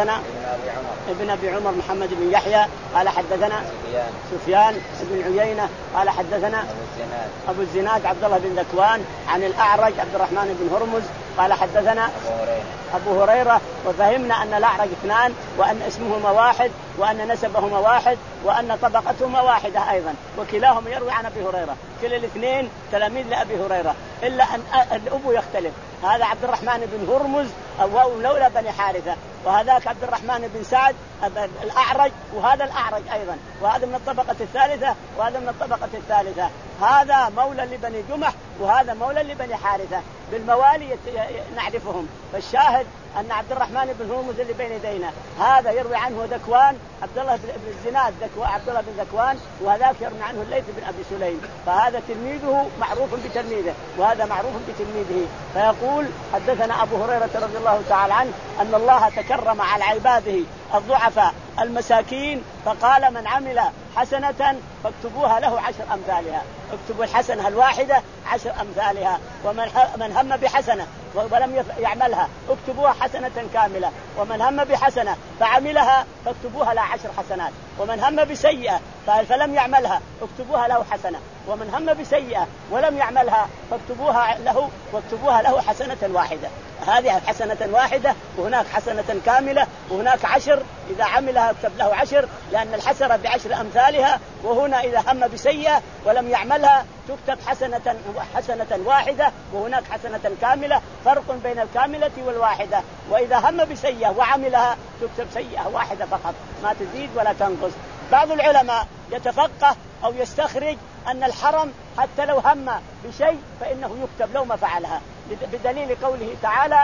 A: أبي عمر
B: ابن أبي عمر محمد بن يحيى قال حدثنا
A: سفيان
B: سفيان بن عيينة قال حدثنا
A: أبو الزناد
B: أبو الزناد عبد الله بن ذكوان عن الأعرج عبد الرحمن بن هرمز قال حدثنا
A: أبو هريرة
B: أبو هريرة. وفهمنا أن الأعرج اثنان وأن اسمهما واحد وأن نسبهما واحد وأن طبقتهما واحدة أيضا، وكلاهما يروي عن أبي هريرة، كلا الاثنين تلاميذ لأبي هريرة، إلا أن الأب يختلف، هذا عبد الرحمن بن هرمز أو لولا بني حارثة، وهذاك عبد الرحمن بن سعد الأعرج، وهذا الأعرج أيضا، وهذا من الطبقة الثالثة وهذا من الطبقة الثالثة، هذا مولى لبني جمح وهذا مولى لبني حارثة، بالموالي نعرفهم. فالشاهد أن عبد الرحمن بن هرمز اللي بين يدينا هذا يروي عنه ذكوان عبد الله بن الزناد ذكوان عبد الله بن ذكوان، وهذاك يروي عنه الليث بن أبي سليم، فهذا تلميذه معروف بتلميذه وهذا معروف بتلميذه. فيقول حدثنا أبو هريرة رضي الله تعالى عنه أن الله تكرم على عباده الضعفاء المساكين، فقال من عمل حسنة فاكتبوها له عشر أمثالها، اكتبوا الحسنة الواحدة عشر أمثالها، ومن هم بحسنة ولم يعملها اكتبوها حسنة كاملة، ومن هم بحسنة فعملها فاكتبوها له عشر حسنات، ومن هم بسيئة فلم يعملها اكتبوها له حسنة، ومن هم بسيئة ولم يعملها فاكتبوها له واكتبوها له حسنة واحدة. هذه حسنة واحدة وهناك حسنة كاملة وهناك عشر، إذا عملها اكتب له عشر لأن الحسنة بعشر أمثالها، وهنا إذا هم بسيئة ولم يعملها تكتب حسنة حسنة واحدة وهناك حسنة كاملة، فرق بين الكاملة والواحدة، وإذا هم بسيئة وعملها تكتب سيئة واحدة فقط ما تزيد ولا تنقص. بعض العلماء يتفقه أو يستخرج أن الحرم حتى لو هم بشيء فإنه يكتب له ما فعلها، بدليل قوله تعالى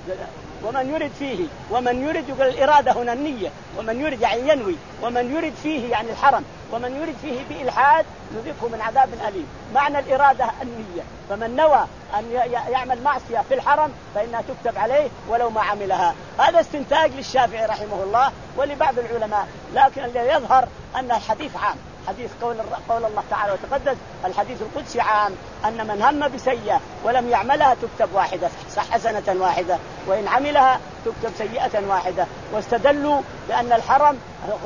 B: ومن يرد فيه، ومن يرد يقول الإرادة هنا النية، ومن يرد يعني ينوي، ومن يرد فيه يعني الحرم، ومن يرد فيه بإلحاد نذقه من عذاب أليم. معنى الإرادة النية، فمن نوى أن يعمل معصية في الحرم فإنها تكتب عليه ولو ما عملها. هذا استنتاج للشافعي رحمه الله ولبعض العلماء، لكن اللي يظهر أن الحديث عام، حديث قول قول الله تعالى وتقدس، الحديث القدسي عام، أن من هم بسيئة ولم يعملها تكتب واحدة حسنة واحدة، وإن عملها تكتب سيئة واحدة. واستدلوا بأن الحرم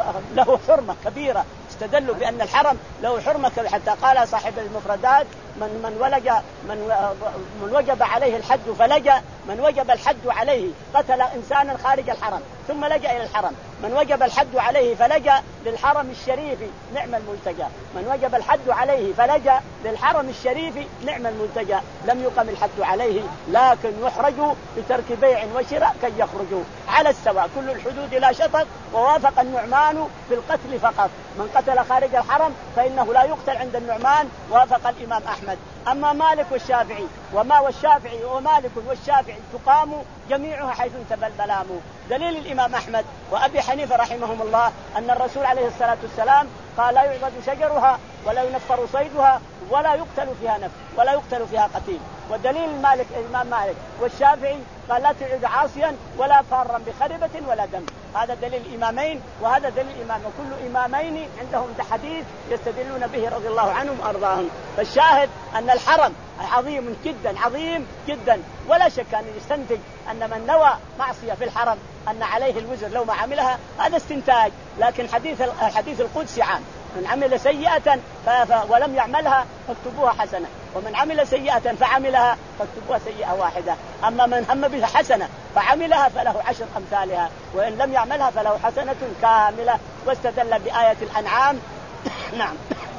B: له حرمة كبيرة، استدلوا بأن الحرم له حرمة كبيرة، حتى قال صاحب المفردات من من ولج من من وجب عليه الحد فلجأ، من وجب الحد عليه قتل إنسانا خارج الحرم ثم لجأ إلى الحرم، من وجب الحد عليه فلجأ للحرم الشريف نعم الملتجى، من وجب الحد عليه فلجأ للحرم الشريف نعم الملتجى، لم يقم الحد عليه لكن يحرجوا بترك بيع وشراء كي يخرجوا على السواء، كل الحدود لا شطط، ووافق النعمان في القتل فقط، من قتل خارج الحرم فإنه لا يقتل عند النعمان، وافق الإمام أحمد. أما مالك والشافعي وما والشافعي ومالك والشافعي تقام جميعها حيث انتبه البلام. دليل الإمام أحمد وأبي حنيفة رحمهم الله أن الرسول عليه الصلاة والسلام قال لا يعضد شجرها ولا ينفر صيدها ولا يقتل فيها نفس ولا يقتل فيها قتيل. والدليل مالك الإمام مالك والشافعي قال لا تعد عاصيا ولا فارا بخربة ولا دم. هذا دليل الإمامين وهذا دليل الإمام، وكل إمامين عندهم حديث يستدلون به رضي الله عنهم وأرضاهم. فالشاهد أن الحرم عظيم جدا عظيم جدا، ولا شك أن يستنتج أن من نوى معصية في الحرم أن عليه الوزر لو ما عملها، هذا استنتاج. لكن حديث الحديث القدسي عام، من عمل سيئة ولم يعملها فاكتبوها حسنة، ومن عمل سيئة فعملها فاكتبوها سيئة واحدة. أما من هم بها حسنة فعملها فله عشر أمثالها، وإن لم يعملها فله حسنة كاملة. واستدل بآية الأنعام نعم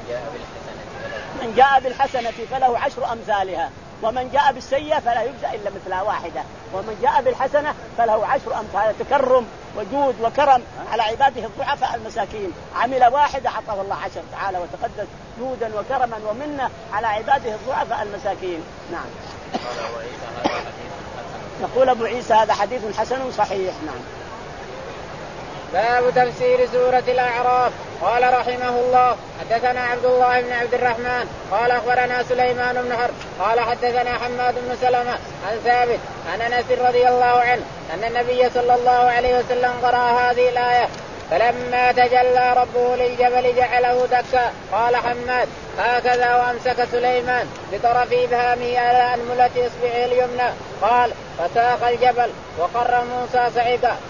B: من جاء بالحسنة فله عشر أمثالها، ومن جاء بالسيئة فلا يجزى إلا مثلها واحدة، ومن جاء بالحسنة فله عشر أمثالها. تكرم وجود وكرم على عباده الضعفاء المساكين، عمل واحدة عطاه الله عشر، تعالى وتقدس جودا وكرما ومنة على عباده الضعفاء المساكين. نعم. يقول أبو عيسى هذا حديث حسن صحيح. نعم.
A: باب تفسير سورة الأعراف. قال رحمه الله حدثنا عبد الله بن عبد الرحمن قال أخبرنا سليمان بن حرب قال حدثنا حماد بن سلمة عن ثابت عن أنس رضي الله عنه أن النبي صلى الله عليه وسلم قرأ هذه الآية فلما تجلى ربه للجبل جعله دكا. قال حماد هكذا وأمسك سليمان بطرف إبهامه على أنملة إصبعه اليمنى. قال فساق الجبل وقر موسى صعقا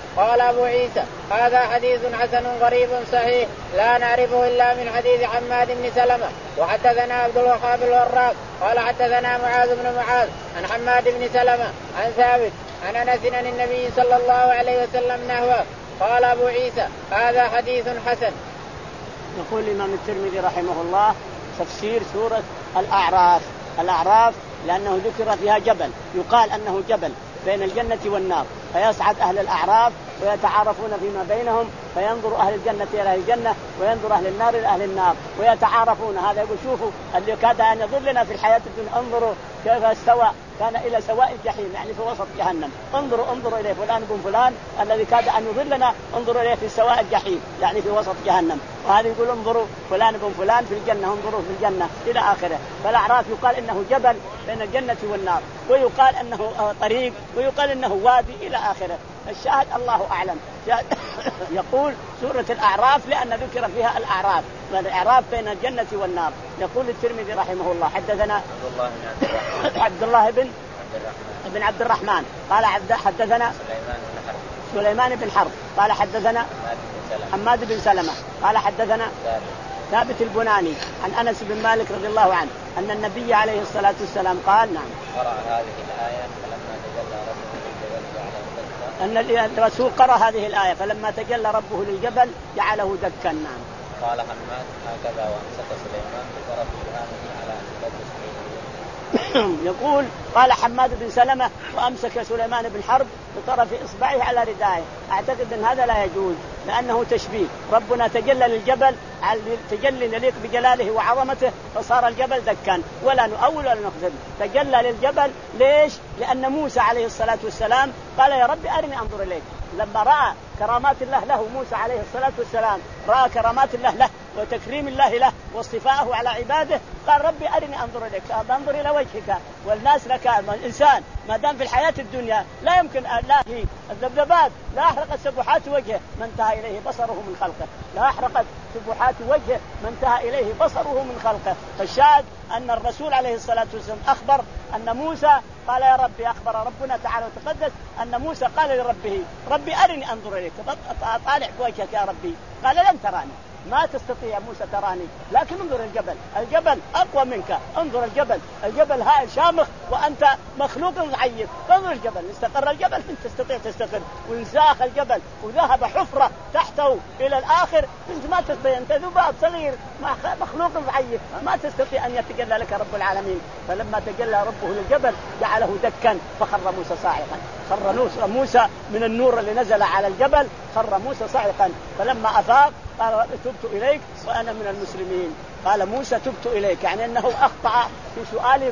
A: قال أبو عيسى هذا حديث حسن غريب صحيح لا نعرفه إلا من حديث حماد بن سلمة. وحدثنا عبد الوهاب الوراق قال حدثنا معاذ بن معاذ عن حماد بن سلمة عن ثابت عن أنس عن النبي صلى الله عليه وسلم نحوه. قال أبو عيسى هذا حديث حسن.
B: يقول الإمام الترمذي رحمه الله تفسير سورة الأعراف. الأعراف لأنه ذكر فيها جبل يقال أنه جبل بين الجنة والنار فيصعد أهل الأعراف ويتعارفون فيما بينهم فينظر أهل الجنة إلى أهل الجنة وينظر أهل النار إلى أهل النار ويتعارفون. هذا يقول شوفوا اللي كاد أن يضلنا في الحياة الدنيا انظروا كيف استوى كان إلى سواء الجحيم يعني في وسط جهنم. انظروا انظروا إليه فلان بن فلان الذي كاد أن يضلنا انظروا إليه في سواء الجحيم يعني في وسط جهنم. وهذا يقول انظروا فلان بن فلان في الجنة انظروا في الجنة إلى آخره. فالأعراف يقال إنه جبل بين الجنة والنار ويقال إنه طريق ويقال إنه وادي إلى آخره. الشاهد الله أعلم. يقول سورة الأعراف لأن ذكر فيها الأعراف والأعراف بين الجنة والنار. يقول الترمذي رحمه الله حدثنا عبد الله بن بن عبد الرحمن قال حدثنا سليمان بن حرب قال حدثنا حماد بن سلمة قال حدثنا ثابت البناني عن أنس بن مالك رضي الله عنه أن النبي عليه الصلاة والسلام قال نعم
A: قرأ هذه الآية فلما تجلى ربه للجبل
B: أن الرسول قرأ هذه الآية فلما تجلى ربه للجبل جعله دكا. نعم.
A: قال حماد هكذا وأمسك سليمان بطرف إبهامه على أن
B: يقول قال حماد بن سلمة وأمسك سليمان بن حرب بطرف إصبعه على ردائه. أعتقد أن هذا لا يجوز لأنه تشبيه. ربنا تجلى للجبل تجلي يليق بجلاله وعظمته فصار الجبل دكا ولا نؤول ولا نخذل. تجلى للجبل ليش؟ لأن موسى عليه الصلاة والسلام قال يا رب أرني أنظر إليك. لما رأى كرامات الله له موسى عليه الصلاة والسلام رأى كرامات الله له وتكريم الله له واصطفاءه على عباده قال ربي أرني أنظر إليك أنظر إلى وجهك والناس لك. الإنسان ما دام في الحياة الدنيا لا يمكن أن لا هي الذبذبات لا أحرقت سبحات وجهه ما انتهى إليه بصره من خلقه لا أحرقت سبحات وجهه ما انتهى إليه بصره من خلقه. فالشاهد أن الرسول عليه الصلاة والسلام أخبر أن موسى قال يا ربي أخبر ربنا تعالى وتقدس أن موسى قال لربه ربي أرني أنظر إليك أطالع بوجهك يا ربي. قال لن تراني ما تستطيع موسى تراني لكن انظر الجبل الجبل أقوى منك انظر الجبل الجبل هائل شامخ وأنت مخلوق ضعيف. انظر الجبل استقر الجبل انت تستطيع تستقر وانزاخ الجبل وذهب حفرة تحته إلى الآخر انت ما تستطيع انت ذباب صغير مخلوق ضعيف ما تستطيع أن يتجلى لك رب العالمين. فلما تجلى ربه للجبل جعله دكا فخر موسى صاعقا. خر موسى من النور اللي نزل على الجبل خر موسى صاعقا. فلما أفاق قال تبت إليك وأنا من المسلمين. قال موسى تبت إليك يعني أنه أخطأ في سؤال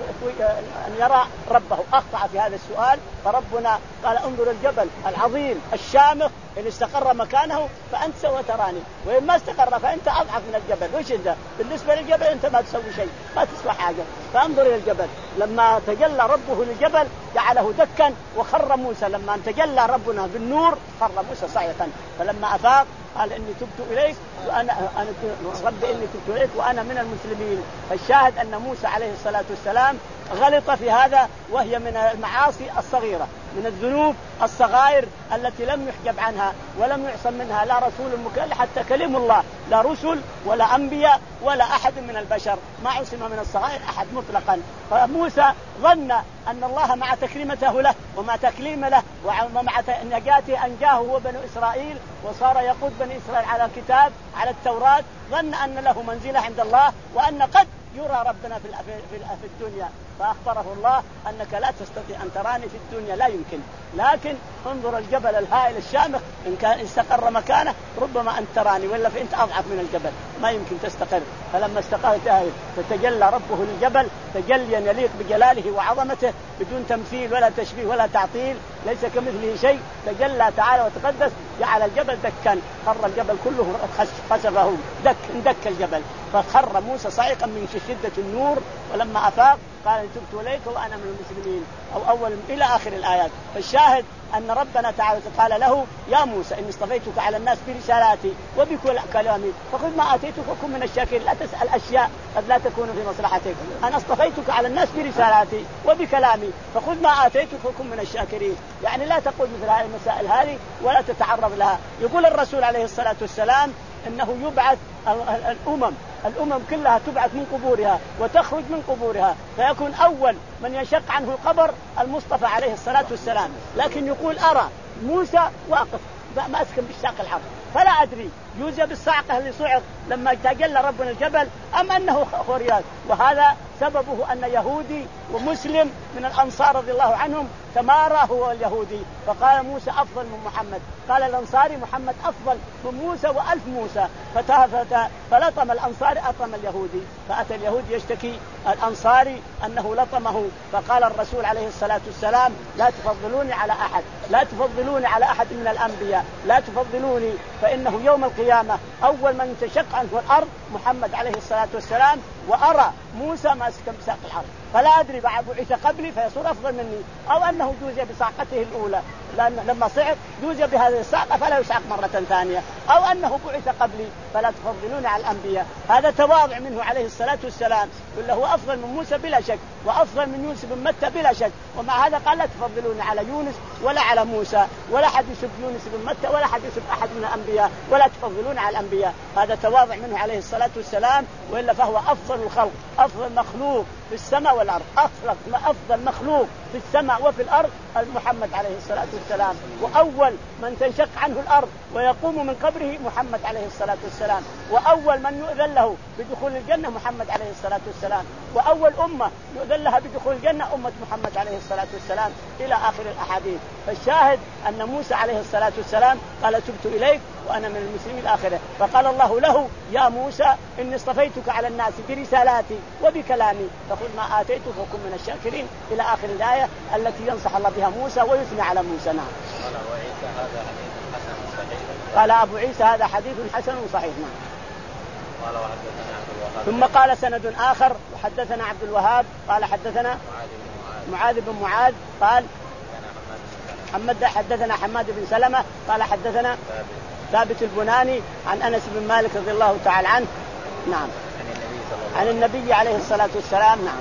B: أن يرى ربه أخطأ في هذا السؤال. فربنا قال انظر الجبل العظيم الشامخ اللي استقر مكانه فأنت سوى تراني وإن ما استقر فأنت أضعف من الجبل. وش أنت بالنسبة للجبل أنت ما تسوي شيء ما تسوى حاجة. فانظر إلى الجبل لما تجلى ربه للجبل جعله دكا وخر موسى. لما تجلى ربنا بالنور خر موسى صاعقا. فلما أفاق قال إني تبت إليك وأنا أنا ربي إني تبت إليك وأنا من المسلمين. فالشاهد أن موسى عليه الصلاة والسلام غلط في هذا وهي من المعاصي الصغيرة من الذنوب الصغائر التي لم يحجب عنها ولم يعصم منها لا رسول مكلم حتى كلم الله لا رسل ولا أنبياء ولا أحد من البشر ما عصم من الصغائر أحد مطلقا. فموسى ظن أن الله مع تكريمته له ومع تكليمه له ومع نجاته أنجاه هو بنو إسرائيل وصار يقود بني إسرائيل على الكتاب على التوراة. ظن أن له منزلة عند الله وأن قد يرى ربنا في في الدنيا. فأخبره الله أنك لا تستطيع أن تراني في الدنيا لا يمكن لكن انظر الجبل الهائل الشامخ إن كان استقر مكانه ربما أن تراني ولا فأنت أضعف من الجبل ما يمكن تستقر. فلما استقرت فتجلى ربه للجبل تجليا يليق بجلاله وعظمته بدون تمثيل ولا تشبيه ولا تعطيل ليس كمثله شيء. تجلى تعالى وتقدس جعل الجبل دكا خر الجبل كله خسفه دك دك الجبل فخر موسى صاعقا من شدة النور. ولما أفاق قال تبت إليك وأنا من المسلمين أو أول إلى آخر الآيات. فالشاهد أن ربنا تعالى قال له يا موسى إني اصطفيتك على الناس برسالاتي وبكل كلامي فخذ ما آتيتك وكن من الشاكرين. لا تسأل أشياء قد لا تكون في مصلحتك. أنا اصطفيتك على الناس برسالاتي وبكلامي فخذ ما آتيتك وكن من الشاكرين. يعني لا تقول مثل هذه المسائل هذه ولا تتعرض لها. يقول الرسول عليه الصلاة والسلام إنه يبعث الأمم الأمم كلها تبعث من قبورها وتخرج من قبورها فيكون أول من ينشق عنه القبر المصطفى عليه الصلاة والسلام. لكن يقول أرى موسى واقف ماسكا بالساق الحرب فلا أدري يوزى بالصعقة اللي صعق لما تجلى ربنا الجبل أم أنه خوريات. وهذا سببه أن يهودي ومسلم من الأنصار رضي الله عنهم تمارى هو اليهودي فقال موسى أفضل من محمد. قال الأنصاري محمد أفضل من موسى وألف موسى فلطم الأنصاري أطم اليهودي. فأتى اليهودي يشتكي الأنصاري أنه لطمه فقال الرسول عليه الصلاة والسلام لا تفضلوني على أحد لا تفضلوني على أحد من الأنبياء لا تفضلوني فإنه يوم القيامة أول من تشق عنه الأرض محمد عليه الصلاة والسلام وأرى موسى ماسكا بساق الحرب فلا أدري بعث قبلي فيصير أفضل مني أو أنه جوزي بصعقته الأولى لأن لما صعق جوزي بهذه الصعقة فلا يصعق مرة ثانية أو أنه بعث قبلي فلا تفضلون على الأنبياء. هذا تواضع منه عليه الصلاة والسلام ولا هو أفضل من موسى بلا شك وأفضل من يونس بن متى بلا شك. ومع هذا قال لا تفضلون على يونس ولا على موسى ولا حد يسب يونس بن متى ولا حد يسب أحد من الأنبياء ولا تفضلون على الأنبياء. هذا تواضع منه عليه الصلاة والسلام وإلا فهو أفضل الخلق أفضل مخلوق في السماء والأرض أفضل أفضل مخلوق في السماء وفي الأرض محمد عليه الصلاة والسلام. وأول من تنشق عنه الأرض ويقوم من قبره محمد عليه الصلاة والسلام. وأول من يؤذن له بدخول الجنة محمد عليه الصلاة والسلام. وأول أمة يؤذن لها بدخول الجنة أمة محمد عليه الصلاة والسلام إلى آخر الأحاديث. فالشاهد أن موسى عليه الصلاة والسلام قال تبت إليك وأنا من المسلمين الآخرة. فقال الله له يا موسى إني اصطفيتك على الناس برسالاتي وبكلامي فخذ ما آتيتك وكن من الشاكرين إلى آخر الآية التي ينصح الله بها موسى ويثني على موسى. نعم. قال أبو عيسى هذا حديث حسن صحيح. نعم. ثم قال سند آخر وحدثنا عبد الوهاب قال حدثنا معاذ بن معاذ قال حمد حدثنا حماد بن سلمة قال حدثنا ثابت البناني عن أنس بن مالك رضي الله تعالى عنه. نعم. عن النبي عليه الصلاة والسلام. نعم.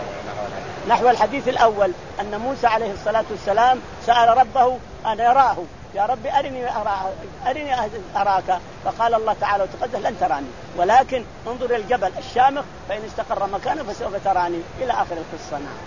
B: نحو الحديث الأول أن موسى عليه الصلاة والسلام سأل ربه أن يراه يا رب أرني أراك أرني أراك فقال الله تعالى وتقدس لن تراني ولكن انظر الجبل الشامخ فإن استقر مكانه فسوف تراني إلى آخر القصة. نعم.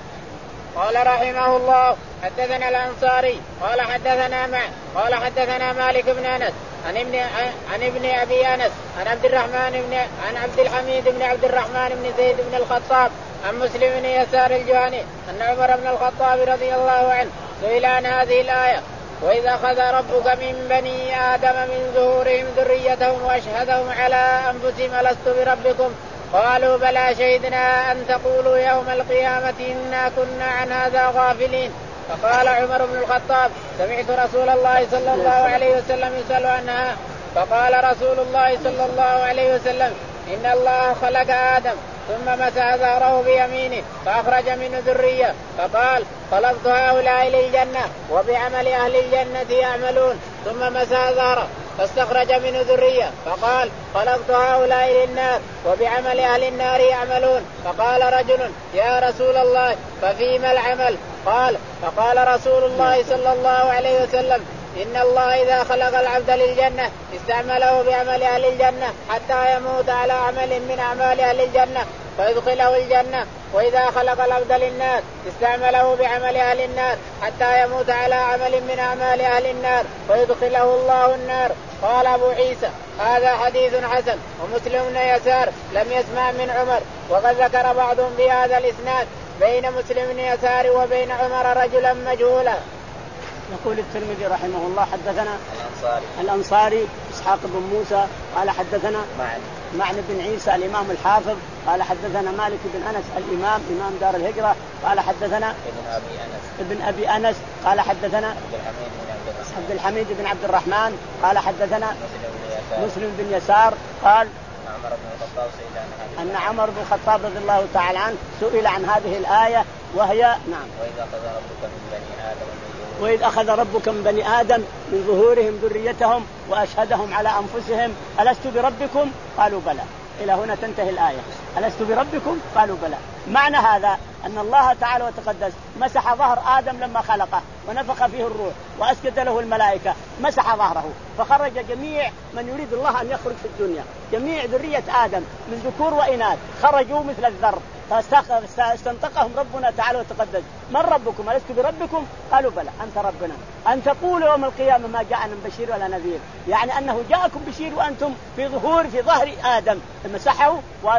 A: قال رحمه الله حدثنا الأنصاري قال حدثنا مع قال حدثنا مالك بن أنس عن ابن عن ابن أبي أنس عن عبد الرحمن بن عن عبد الحميد بن عبد الرحمن بن زيد بن الخطاب عن مسلم بن يسار الجهني أن عمر بن الخطاب رضي الله عنه سئل عن هذه الآية وإذا أخذ ربك من بني آدم من ظهورهم ذريتهم وأشهدهم على أنفسهم ألست بربكم قالوا بلى شهدنا أن تقولوا يوم القيامة إنا كنا عن هذا غافلين. فقال عمر بن الخطاب سمعت رسول الله صلى الله عليه وسلم يسأل عنها فقال رسول الله صلى الله عليه وسلم إن الله خلق آدم ثم مسح ظهره بيمينه فأخرج منه ذرية فقال خلقت هؤلاء للجنة وبعمل أهل الجنة يعملون ثم مسح ظهره فاستخرج منه ذرية فقال خلقت هؤلاء للنار وبعمل أهل النار يعملون. فقال رجل يا رسول الله ففيما العمل قال فقال رسول الله صلى الله عليه وسلم إن الله إذا خلق العبد للجنة استعمله بعمل أهل الجنة حتى يموت على عمل من أعمال أهل الجنة فيدخله الجنة وإذا خلق العبد للنار استعمله بعمل أهل النار حتى يموت على عمل من أعمال أهل النار فيدخله الله النار. قال أبو عيسى هذا حديث حسن. ومسلم بن يسار لم يسمع من عمر وقد ذكر بعضهم بهذا الإسناد بين مسلم بن يسار وبين عمر رجلا مجهولا.
B: يقول الترمذي رحمه الله حدثنا
A: الأنصاري,
B: الأنصاري إسحاق بن موسى قال حدثنا
A: معن
B: معن بن عيسى الإمام الحافظ قال حدثنا مالك بن أنس الإمام إمام دار الهجرة قال حدثنا
A: ابن أبي أنس
B: ابن أبي أنس قال حدثنا عبد الحميد بن عبد الرحمن قال حدثنا مسلم بن يسار قال أن عمر بن الخطاب رضي الله تعالى عنه سئل عن هذه الآية وهي نعم
A: وإذا أخذ ربك من بني آدم
B: وإذ أخذ ربك من بني آدم من ظهورهم ذريتهم وأشهدهم على أنفسهم ألست بربكم قالوا بلى. إلى هنا تنتهي الآية. ألست بربكم قالوا بلى. معنى هذا أن الله تعالى وتقدس مسح ظهر آدم لما خلقه ونفخ فيه الروح وأسجد له الملائكة، مسح ظهره فخرج جميع من يريد الله أن يخرج في الدنيا، جميع ذرية آدم من ذكور وإناث خرجوا مثل الذر، فاستنطقهم ربنا تعالى وتقدس من ربكم ألست بربكم قالوا بلى أنت ربنا أن تقولوا يوم القيامة ما جاءنا من بشير ولا نذير، يعني أنه جاءكم بشير وأنتم في ظهور في ظهر آدم مسحوا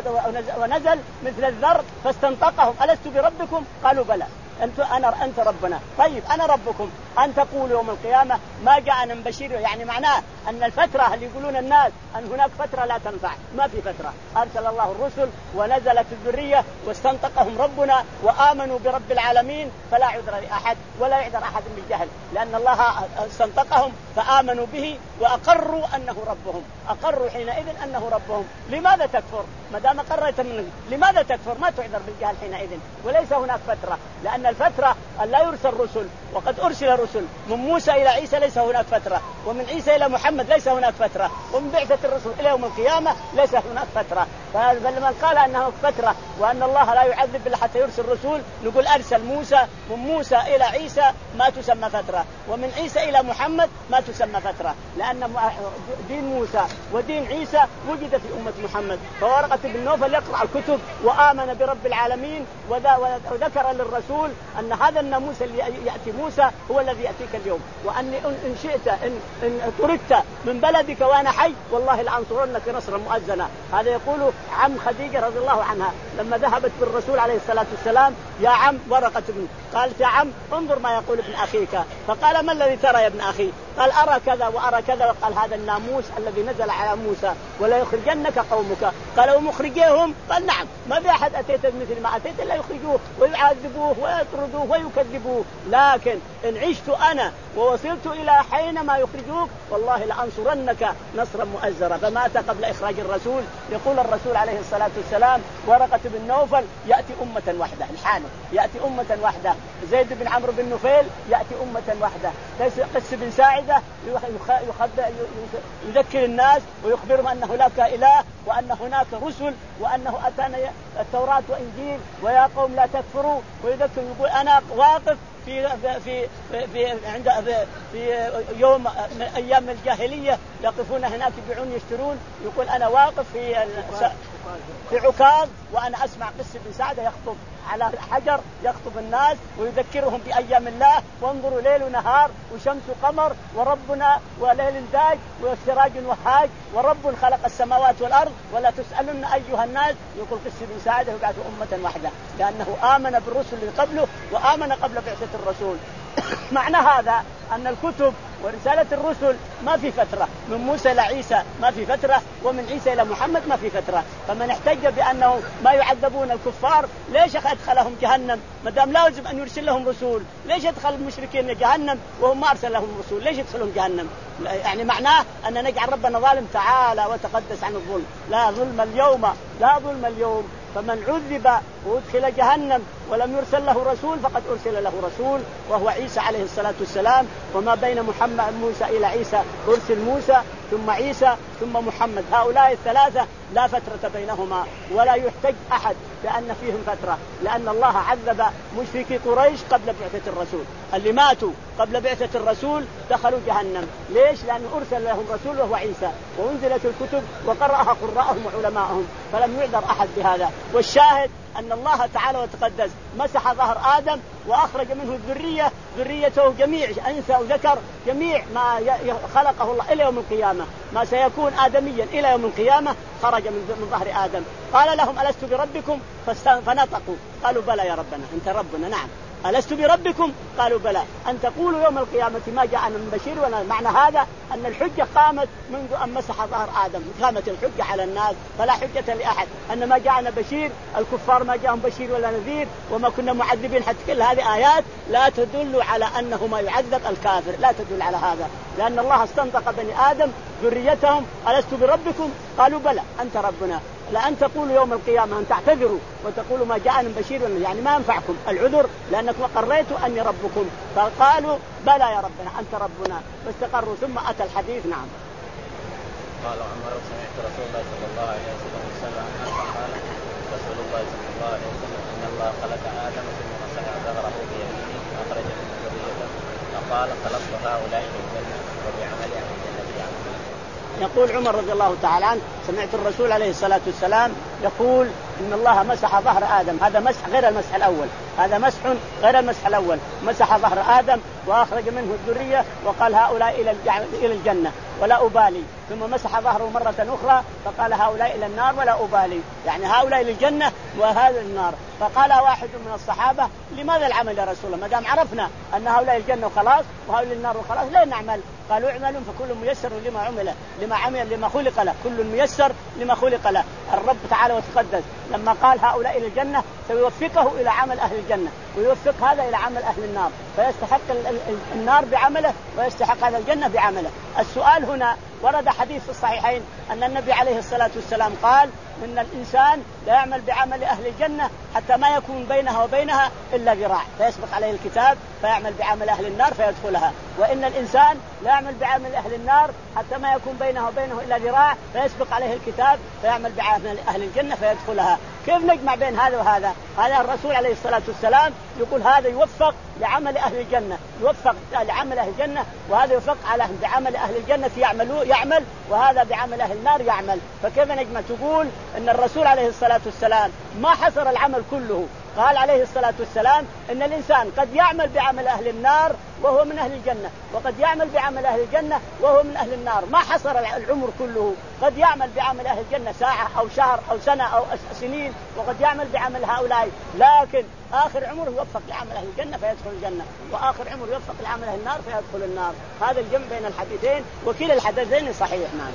B: ونزل مثل الذر فاستنطقهم ألست بربكم قالوا بلى أنت أنا أنت ربنا. طيب أنا ربكم أن تقولوا يوم القيامة ما جاءنا من بشير، يعني معناه أن الفترة اللي يقولون الناس أن هناك فترة لا تنفع، ما في فترة. أرسل الله الرسل ونزلت الذرية واستنطقهم ربنا وآمنوا برب العالمين فلا عذر لأحد ولا يعذر أحد بالجهل، لأن الله استنطقهم فآمنوا به وأقروا أنه ربهم، أقروا حينئذ أنه ربهم. لماذا تكفر ما دام قررت منه؟ لماذا تكفر؟ ما تعذر بالجهل حينئذ. وليس هناك فترة، لأن الفترة أن لا يرسل رسل، وقد أرسل رسل من موسى إلى عيسى ليس هناك فترة، ومن عيسى إلى محمد ليس هناك فترة، ومن بعثة الرسل إلى يوم القيامة ليس هناك فترة. فلمن قال أنه فترة وأن الله لا يعذب إلا حتى يرسل رسول نقول أرسل موسى من موسى إلى عيسى ما تسمى فترة، ومن عيسى إلى محمد ما تسمى فترة، لأن دين موسى ودين عيسى وجد في أمة محمد. فورقة بن نوفل يقرأ الكتب وآمن برب العالمين وذكر للرسول أن هذا الناموس اللي يأتي موسى هو الذي يأتيك اليوم، وأني إن شئت إن, إن طردت من بلدك وأنا حي والله لأنصرنك نصرا مؤزنا. هذا يقول عم خديجة رضي الله عنها لما ذهبت بالرسول عليه الصلاة والسلام يا عم ورقة بن، قالت يا عم انظر ما يقول ابن أخيك، فقال ما الذي ترى يا ابن أخي؟ قال أرى كذا وأرى كذا، وقال هذا الناموس الذي نزل على موسى ولا يخرجنك قومك. قال ومخرجيهم؟ قال نعم، ما في أحد أتيت مثل ما أتيت إلا يخرجوه ويعذبوه ويطردوه ويكذبوه، لكن إن عشت أنا ووصلت إلى حينما يخرجوك والله لأنصرنك نصرا مؤزرا. فمات قبل إخراج الرسول. يقول الرسول عليه الصلاة والسلام ورقة بن نوفل يأتي أمة واحدة، الحانة يأتي أمة واحدة، زيد بن عمرو بن نفيل يأتي أمة واحدة، قس بن ساعدة يذكر الناس ويخبرهم أن هناك إله وأن هناك رسل وأنه أتانا التوراة وإنجيل ويا قوم لا تكفروا، ويذكر يقول أنا واقف في في في في عند في, في يوم من أيام الجاهلية يقفون هناك يبيعون يشترون، يقول أنا واقف في في عكاظ وأنا أسمع قس بن سعدة يخطب على حجر يخطب الناس ويذكرهم بأيام الله، وانظروا ليل ونهار وشمس وقمر وربنا وليل داج وسراج وهاج ورب خلق السماوات والأرض ولا تسألن أيها الناس. يقول قس بن سعدة يبعث أمة واحدة لأنه آمن بالرسل اللي قبله وآمن قبل بعثة الرسول. معنى هذا أن الكتب ورسالة الرسل ما في فترة، من موسى إلى عيسى ما في فترة، ومن عيسى إلى محمد ما في فترة. فمن احتج بأنه ما يعذبون الكفار ليش أدخلهم جهنم ما دام لازم أن يرسل لهم رسول؟ ليش يدخل المشركين جهنم وهم ما أرسل لهم رسول؟ ليش يدخلهم جهنم؟ يعني معناه أن نجعل ربنا ظالم تعالى وتقدس عن الظلم. لا ظلم اليوم، لا ظلم اليوم. فمن عذب وادخل جهنم ولم يرسل له رسول فقد أرسل له رسول وهو عيسى عليه الصلاة والسلام. وما بين محمد موسى إلى عيسى أرسل موسى ثم عيسى ثم محمد، هؤلاء الثلاثة لا فترة بينهما ولا يحتج أحد بأن فيهم فترة، لأن الله عذب مشركي قريش قبل بعثة الرسول، اللي ماتوا قبل بعثة الرسول دخلوا جهنم. ليش؟ لأنه أرسل لهم رسول وهو عيسى وأنزلت الكتب وقرأها قراءهم وعلماءهم فلم يعذر أحد بهذا. والشاهد أن الله تعالى وتقدس مسح ظهر آدم وأخرج منه الذرية، ذريته جميع أنثى وذكر، جميع ما خلقه الله إلى يوم القيامة، ما سيكون آدميا إلى يوم القيامة خرج من ظهر آدم. قال لهم ألست بربكم؟ فنطقوا قالوا بلى يا ربنا أنت ربنا. نعم. ألست بربكم؟ قالوا بلى. أن تقولوا يوم القيامة ما جاءنا من بشير ولا. معنى هذا أن الحجة قامت منذ أن مسح ظهر آدم، قامت الحجة على الناس فلا حجة لأحد أن ما جاءنا بشير. الكفار ما جاءهم بشير ولا نذير وما كنا معذبين حتى. كل هذه آيات لا تدل على أنه ما يعذب الكافر، لا تدل على هذا، لأن الله استنطق بني آدم ذريتهم ألست بربكم؟ قالوا بلى أنت ربنا. لأن تقولوا يوم القيامة أن تعتذروا وتقولوا ما جاءنا من بشير يعني ما ينفعكم العذر لأنكم قريتوا أني ربكم. فقالوا بلى يا ربنا أنت ربنا فاستقروا. ثم أتى الحديث. نعم.
A: قال عمر سمعت رسول الله صلى الله عليه وسلم يسأل عن قال رسول الله صلى الله عليه وسلم إن الله خلق آدم ثم مسح ظهره بيمينه وأخرج من ذريته فقال خلقت هؤلاء في الجنة وبعمل أهل الجنة بعمل.
B: يقول عمر رضي الله تعالى عنه سمعت الرسول عليه الصلاة والسلام يقول إن الله مسح ظهر آدم. هذا مسح غير المسح الأول، هذا مسح غير المسح الأول. مسح ظهر آدم وأخرج منه الذرية وقال هؤلاء إلى الجنة ولا أبالي. ثم مسح ظهره مرة أخرى فقال هؤلاء إلى النار ولا أبالي، يعني هؤلاء إلى الجنة وهذا النار. فقال واحد من الصحابة لماذا العمل يا رسول الله ما دام عرفنا أن هؤلاء الجنة وخلاص وهؤلاء النار وخلاص لا نعمل؟ قالوا اعملوا فكل ميسر لما عمل لما عمل لما خلق له، كل ميسر لما خلق له. الرب تعالى وتقدس لما قال هؤلاء إلى الجنة سيوفقه إلى عمل أهل الجنة ويوفق هذا إلى عمل أهل النار، فيستحق النار بعمله ويستحق هذا الجنة بعمله. السؤال هنا ورد حديث في الصحيحين أن النبي عليه الصلاة والسلام قال إن الإنسان لا يعمل بعمل أهل الجنة حتى ما يكون بينها وبينها إلا ذراع فيسبق عليه الكتاب فيعمل بعمل أهل النار فيدخلها، وإن الإنسان لا يعمل بعمل أهل النار حتى ما يكون بينه وبينه إلا ذراع فيسبق عليه الكتاب فيعمل بعمل أهل الجنة فيدخلها. كيف نجمع بين هذا وهذا؟ هذا الرسول عليه الصلاة والسلام يقول هذا يوفق لعمل أهل الجنة يوفق لعمل أهل الجنة وهذا يوفق على بعمل أهل الجنة يعملوا يعمل وهذا بعمل أهل النار يعمل. فكيف نجمع؟ تقول إن الرسول عليه الصلاة والسلام ما حصر العمل كله، قال عليه الصلاة والسلام إن الإنسان قد يعمل بعمل أهل النار وهو من أهل الجنة وقد يعمل بعمل أهل الجنة وهو من أهل النار، ما حصر العمر كله. قد يعمل بعمل أهل الجنة ساعة أو شهر أو سنة أو سنين وقد يعمل بعمل هؤلاء، لكن آخر عمره يوفق لعمل أهل الجنة فيدخل الجنة وآخر عمره يوفق لعمل أهل النار فيدخل النار. هذا الجمع بين الحديثين وكلا الحديثين صحيح. نعم.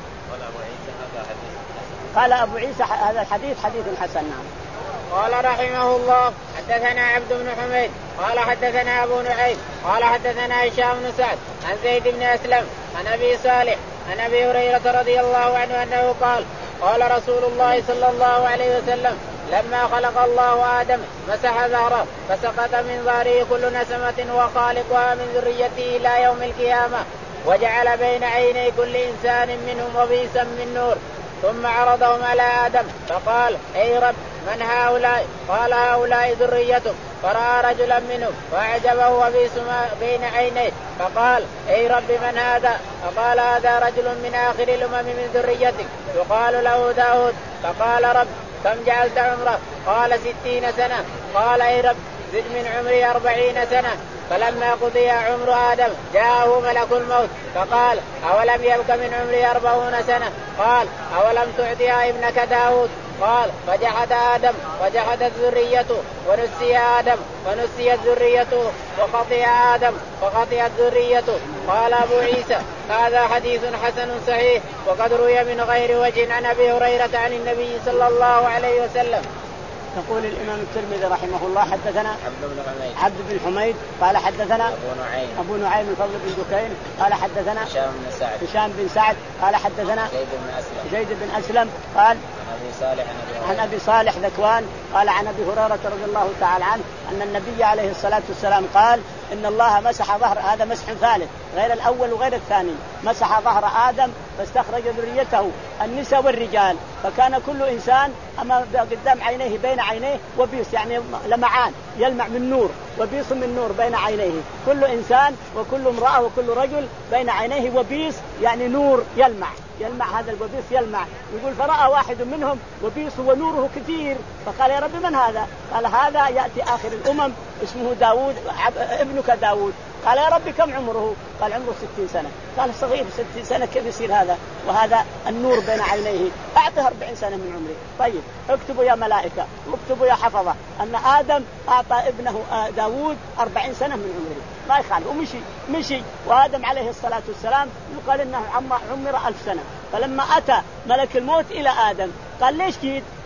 B: قال أبو عيسى هذا الحديث حديث حسن. نعم.
A: قال رحمه الله حدثنا عبد بن حميد قال حدثنا أبو نعيم قال حدثنا هشام بن سعد عن زيد بن أسلم عن أبي صالح عن أبي هريرة رضي الله عنه أنه قال قال رسول الله صلى الله عليه وسلم لما خلق الله آدم مسح ظهره فسقط من ظهره كل نسمة وخالقها من ذريته إلى يوم القيامة وجعل بين عيني كل إنسان منهم وبيسا من نور ثم عرضهم على آدم فقال أي رب من هؤلاء؟ قال هؤلاء ذريته. فرأى رجلا منهم فأعجبه وبيس بين عينيه فقال أي رب من هذا؟ فقال هذا رجل من آخر الأمم من ذريتك يقال له داود. فقال رب كم جعلت عمره؟ قال ستين سنة. قال أي رب زد من عمري أربعين سنة. فلما قضي عمر آدم جاءه ملك الموت فقال أولم يبق من عمري أربعون سنة؟ قال أولم تعطيها ابنك داود؟ قال فجحد آدم فجحدت ذريته ونسي آدم فنسيت ذريته وخطئ آدم فخطئت ذريته. قال أبو عيسى هذا حديث حسن صحيح وقد روي من غير وجه عن أبي هريرة عن النبي صلى الله عليه وسلم.
B: يقول الإمام الترمذي رحمه الله حدثنا
A: عبد بن حميد
B: عبد بن حميد قال حدثنا
A: أبو نعيم
B: أبو نعيم الفضل بن دكين قال حدثنا
A: هشام بن سعد
B: هشام بن سعد قال حدثنا
A: زيد بن أسلم
B: زيد بن أسلم قال
A: عن أبي صالح
B: عن أبي صالح ذكوان قال عن أبي هريرة رضي الله تعالى عنه أن النبي عليه الصلاة والسلام قال إن الله مسح ظهر. هذا مسح ثالث غير الأول وغير الثاني. مسح ظهر آدم فاستخرج ذريته النساء والرجال فكان كل إنسان أما قدام عينيه بين عينيه وبيص يعني لمعان يلمع من نور وبيص من نور بين عينيه. كل إنسان وكل امرأة وكل رجل بين عينيه وبيص يعني نور يلمع يلمع هذا الوبيص يلمع. يقول فرأى واحد منهم وبيص ونوره كثير فقال يا رب من هذا؟ قال هذا يأتي آخر الأمم اسمه داود ابنك داود. قال يا رب كم عمره؟ قال عمره ستين سنة. قال صغير ستين سنة كيف يصير هذا وهذا النور بين عينيه؟ أعطه أربعين سنة من عمره. طيب اكتبوا يا ملائكة واكتبوا يا حفظة أن آدم أعطى ابنه داود أربعين سنة من عمره ما يخالف. ومشي مشي وآدم عليه الصلاة والسلام يقال إنه عمر ألف سنة. فلما أتى ملك الموت إلى آدم قال ليش جيت؟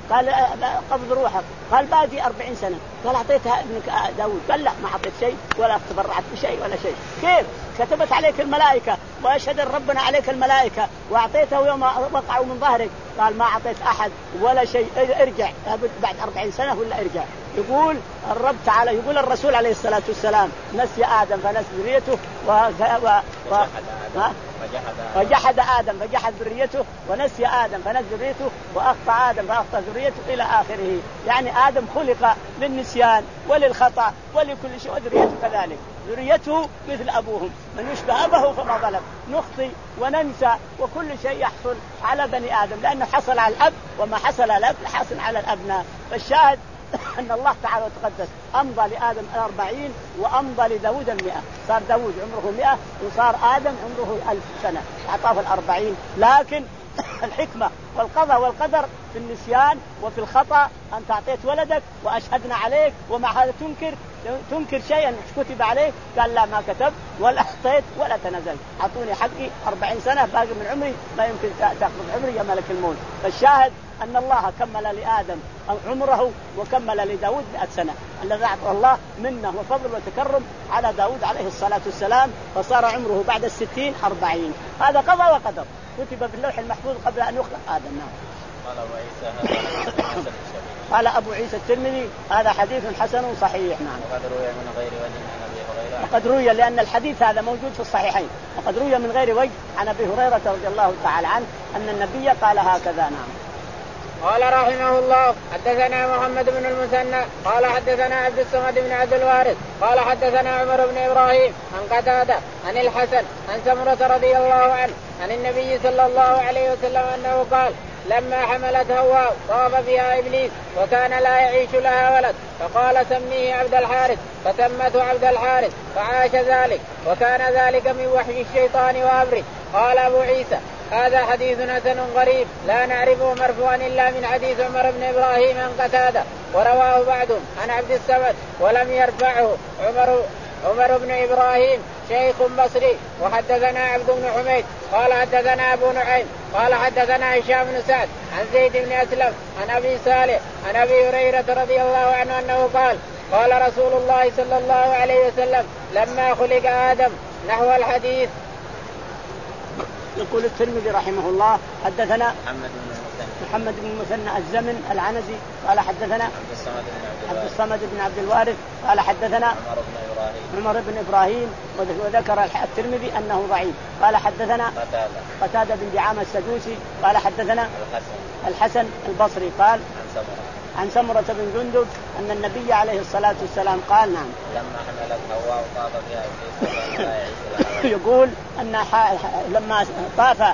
B: قال قبض روحك. قال باقي أربعين سنة. قال أعطيتها ابنك داود. قال لا ما أعطيت شيء ولا تبرعت بشيء ولا شيء. كيف؟ كتبت عليك الملائكة وأشهد ربنا عليك الملائكة وأعطيته يوم وقعوا من ظهرك. قال ما أعطيت أحد ولا شيء. ارجع بعد أربعين سنة ولا ارجع. يقول الرب تعالى يقول الرسول عليه الصلاة والسلام نسي آدم فنسي ذريته و... و... و... فجحد آدم فجحد ذريته ونسي آدم فنسي ذريته وأخطأ آدم فأخطأ ذريته إلى آخره. يعني آدم خلق للنسيان وللخطأ ولكل شيء وذريته كذلك. ذريته مثل أبوهم من يشبه أبه فما ظلم. نخطي وننسى وكل شيء يحصل على بني آدم لأنه حصل على الأب وما حصل على الأب حصل على الأبناء. فالشاهد أن الله تعالى وتقدس أمضى لآدم الأربعين وأمضى لداود المئة. صار داود عمره مئة وصار آدم عمره ألف سنة أعطاه الأربعين. لكن الحكمة والقضاء والقدر في النسيان وفي الخطأ أنت أعطيت ولدك وأشهدنا عليك ومع هذا تنكر تنكر شيئا كتب عليك. قال لا ما كتب ولا أخطيت ولا تنزل. أعطوني حقي أربعين سنة باقي من عمري ما يمكن تأخذ عمري يا ملك الموت. فالشاهد أن الله كمل لآدم عمره وكمل لداود مئة سنة. الذي أعطى الله منه وفضل وتكرم على داود عليه الصلاة والسلام فصار عمره بعد الستين أربعين. هذا قضاء وقدر كتب في اللوح المحفوظ قبل أن يخلق آدم. نعم. قال أبو عيسى الترمذي هذا حديث حسن صحيح. نعم.
A: وقد روي من غير وجه عن أبي هريرة.
B: وقد روي لأن الحديث هذا موجود في الصحيحين. وقد روي من غير وجه عن أبي هريرة رضي الله تعالى عنه أن النبي قال هكذا. نعم.
A: قال رحمه الله حدثنا محمد بن المثنى قال حدثنا عبد الصمد بن عبد الوارث قال حدثنا عمر بن إبراهيم عن قتادة عن الحسن عن سمرة رضي الله عنه عن النبي صلى الله عليه وسلم أنه قال لما حملت هواء طاف بها إبليس وكان لا يعيش لها ولد فقال سميه عبد الحارث فسمته عبد الحارث فعاش ذلك وكان ذلك من وحي الشيطان وأمره. قال أبو عيسى هذا حديث حسن غريب لا نعرفه مرفوعا إلا من حديث عمر بن إبراهيم عن قتادة ورواه بعضهم عن عبد الصمد ولم يرفعه عمر عمر بن إبراهيم شيخ بصري. وحدثنا عبد بن حميد قال حدثنا أبو نعيم قال حدثنا هشام بن سعد عن زيد بن أسلم عن أبي صالح عن أبي هريرة رضي الله عنه أنه قال قال رسول الله صلى الله عليه وسلم لما خلق آدم نحو الحديث.
B: يقول الترمذي رحمه الله حدثنا
A: محمد بن المثنى
B: محمد بن المثنى الزمن العنزي قال حدثنا
A: عبد الصمد بن عبد,
B: عبد الصمد بن عبد الوارث قال حدثنا
A: عمر بن إبراهيم
B: عمر بن إبراهيم وذكر الترمذي أنه ضعيف. قال حدثنا
A: قتادة
B: قتادة بن دعامة السدوسي قال حدثنا
A: الحسن
B: الحسن البصري قال
A: عن سمرة
B: عن سمرة بن جندب أن النبي عليه الصلاة والسلام قال نعم
A: لما حملت هواء طاف بها إبليس لا يعيش لها.
B: يقول أن لما طاف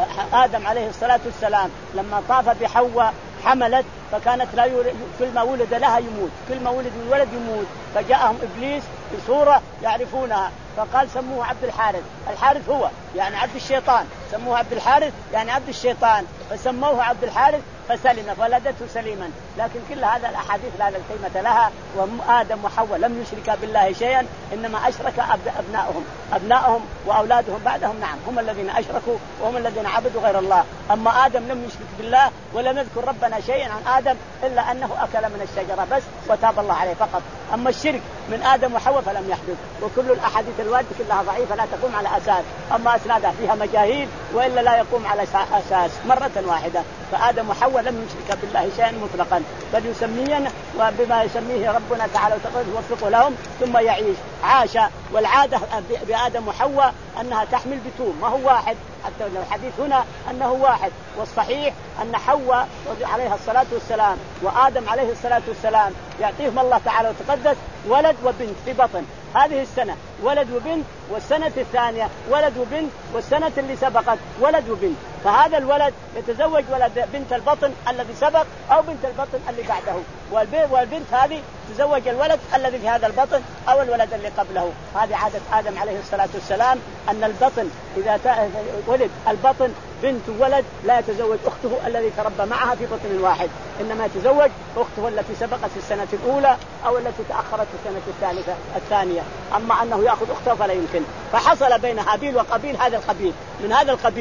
B: آدم عليه الصلاة والسلام لما طاف بحواء حملت فكانت لا يولد كل ما ولد لها يموت كل ما ولد من ولد يموت. فجاءهم إبليس بصورة يعرفونها فقال سموه عبد الحارث. الحارث هو يعني عبد الشيطان سموه عبد الحارث يعني عبد الشيطان فسموه عبد الحارث فسلم فولدته سليما. لكن كل هذا الأحاديث لا قيمة لها. وآدم وحواء لم يشركا بالله شيئا إنما أشرك أبنائهم أبنائهم وأولادهم بعدهم. نعم هم الذين أشركوا وهم الذين عبدوا غير الله. أما آدم لم يشرك بالله ولم يذكر ربنا شيئا عن آدم إلا أنه أكل من الشجرة بس وتاب الله عليه فقط. أما الشرك من آدم وحواء فلم يحدث. وكل الأحاديث الواردة كلها ضعيفة لا تقوم على أساس. أما أسنادها فيها مجاهيل وإلا لا يقوم على أساس مرة واحدة. فآدم وحواء لم يشرك بالله شيئا مطلقا بل يسمين وبما يسميه ربنا تعالى وتقدس يوفقه لهم ثم يعيش. عاش. والعادة بآدم وحواء أنها تحمل بتوم ما هو واحد حتى الحديث هنا أنه واحد. والصحيح أن حواء عليها الصلاة والسلام وآدم عليه الصلاة والسلام يعطيهم الله تعالى وتقدس ولد وبنت في بطن هذه السنة ولد وبنت والسنة الثانية ولد وبنت والسنة اللي سبقت ولد وبنت. فهذا الولد يتزوج ولد بنت البطن الذي سبق أو بنت البطن اللي بعده والبنت هذه تزوج الولد الذي في هذا البطن أو الولد اللي قبله. هذه عادة آدم عليه الصلاة والسلام أن البطن إذا ولد البطن بنت ولد لا يتزوج أخته الذي تربى معها في بطن واحد إنما يتزوج أخته التي سبقت في السنة الأولى أو التي تأخرت في السنة الثالثة الثانية. أما أنه يأخذ أخته فلا يمكن. فحصل بين هابيل وقابيل هذا القبيل من هذا القبيل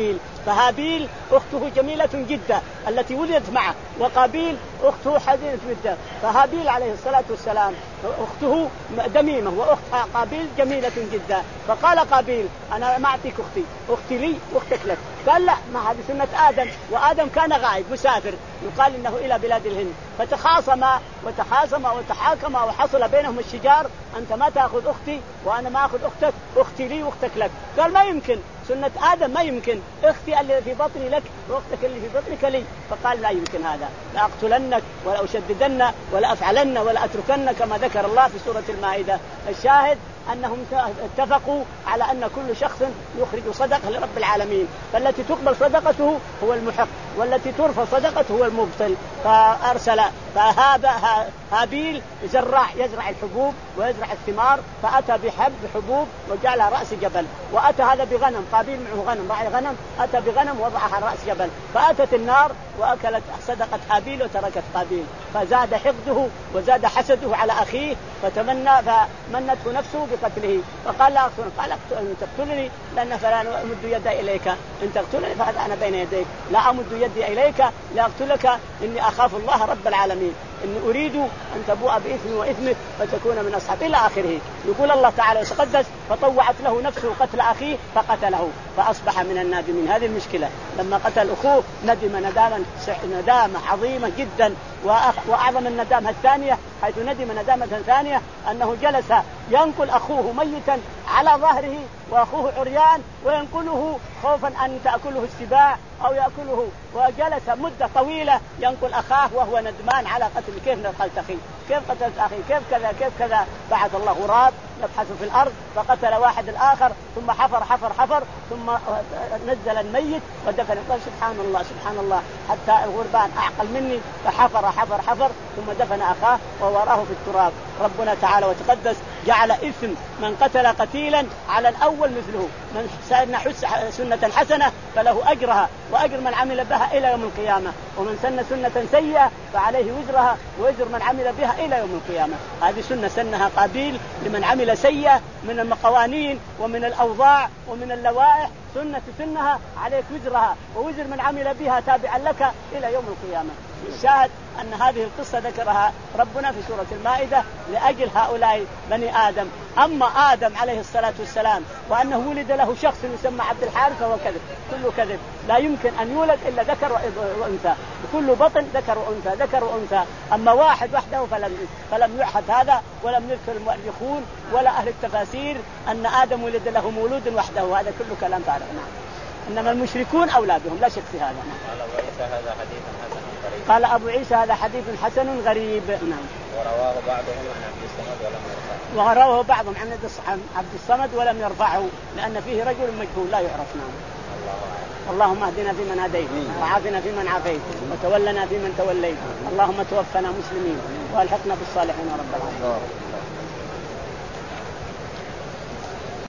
B: فهابيل أخته جميلة جدا التي ولدت معه، وقابيل أخته حزينة جدا. فهابيل عليه الصلاة والسلام أخته دميمة وأختها قابيل جميلة جدا. فقال قابيل أنا ما أعطيك أختي، أختي لي وأختك لك. قال لا، ما هذه سنة آدم، وآدم كان غائب مسافر يقال إنه إلى بلاد الهند. فتخاصما وتخاصما وتحاكما وحصل بينهم الشجار، أنت ما تأخذ أختي وأنا ما أخذ أختك، أختي لي وأختك لك. قال ما يمكن، سنة آدم ما يمكن، أختي اللي في بطني لك وأختك اللي في بطنك لي. فقال لا يمكن هذا، لأقتلنك ولا أشددن ولا أفعلن ولا أتركن كما ذكر الله في سورة المائدة. الشاهد أنهم اتفقوا على أن كل شخص يخرج صدقة لرب العالمين، فالتي تقبل صدقته هو المحق والتي ترفض صدقته هو المبطل. فأرسل فهذا هابيل زراع يزرع الحبوب ويزرع الثمار، فأتى بحب حبوب وجعلها رأس جبل، وأتى هذا بغنم، قابيل معه غنم راعي غنم، أتى بغنم وضعها رأس جبل، فأتت النار وأكلت صدقة هابيل وتركت قابيل، فزاد حقده وزاد حسده على أخيه، فتمنى فمنته نفسه بقتله. فقال لا أقتل، قال إن تقتلني لأن فلا أمد يدي إليك، إن تقتلني فهذا أنا بين يديك، لا أمد يدي إليك لأقتلك، إني أخاف الله رب العالمين، إني أريد أن تبوء بإثم وإثمك فتكون من أصحاب إلى آخره. يقول الله تعالى وتقدس فطوعت له نفسه قتل أخيه فقتله فأصبح من النادمين. هذه المشكلة، لما قتل أخوه ندم نداما ندامة عظيمة جدا، وأعظم الندامة الثانية حيث ندم ندامة ثانية أنه جلس ينقل أخوه ميتا على ظهره وأخوه عريان وينقله خوفا أن تأكله السباع أو يأكله، وجلس مدة طويلة ينقل أخاه وهو ندمان على قتل. كيف قتلت أخي؟ كيف قتلت أخي؟ كيف كذا كيف كذا؟ بعث الله غراب يبحث في الأرض فقتل واحد الآخر، ثم حفر حفر حفر ثم نزل الميت ودفن. قال سبحان الله سبحان الله، حتى الغربان أعقل مني، فحفر حفر حفر ثم دفن أخاه ووراه في التراب. ربنا تعالى وتقدس جعل إثم من قتل قتيلا على الأول مثله، من سن سنة حسنة فله أجرها وأجر من عمل بها إلى يوم القيامة، ومن سن سنة سيئة فعليه وزرها ووزر من عمل بها إلى يوم القيامة. هذه سنة سنها قابيل لمن عمل سيئة من القوانين ومن الأوضاع ومن اللوائح، سنة سنها عليك وزرها ووزر من عمل بها تابعا لك إلى يوم القيامة. الشاهد أن هذه القصة ذكرها ربنا في سورة المائدة لأجل هؤلاء بني آدم. أما آدم عليه الصلاة والسلام وأنه ولد له شخص يسمى عبد الحارث فهو كذب، كله كذب، لا يمكن أن يولد إلا ذكر وأنثى، بكل بطن ذكر وأنثى ذكر وأنثى. أما واحد وحده فلم فلم يعهد هذا، ولم يذكر المؤرخون ولا أهل التفاسير أن آدم ولد له مولود وحده، وهذا كله كلام فارغ. إنما المشركون أولادهم لا شك في هذا. قال أبو عيسى هذا حديث حسن غريب. نعم.
A: ورواه بعضهم عن عبد الصمد ولم يرفعه.
B: ورواه بعضهم عن عبد الصمد ولم يرفعه لأن فيه رجل مجهول لا يعرف. نعم. اللهم اهدنا فيمن هديت وعافنا فيمن عافيت وتولنا فيمن توليت، اللهم توفنا مسلمين والحقنا بالصالحين رب العالمين.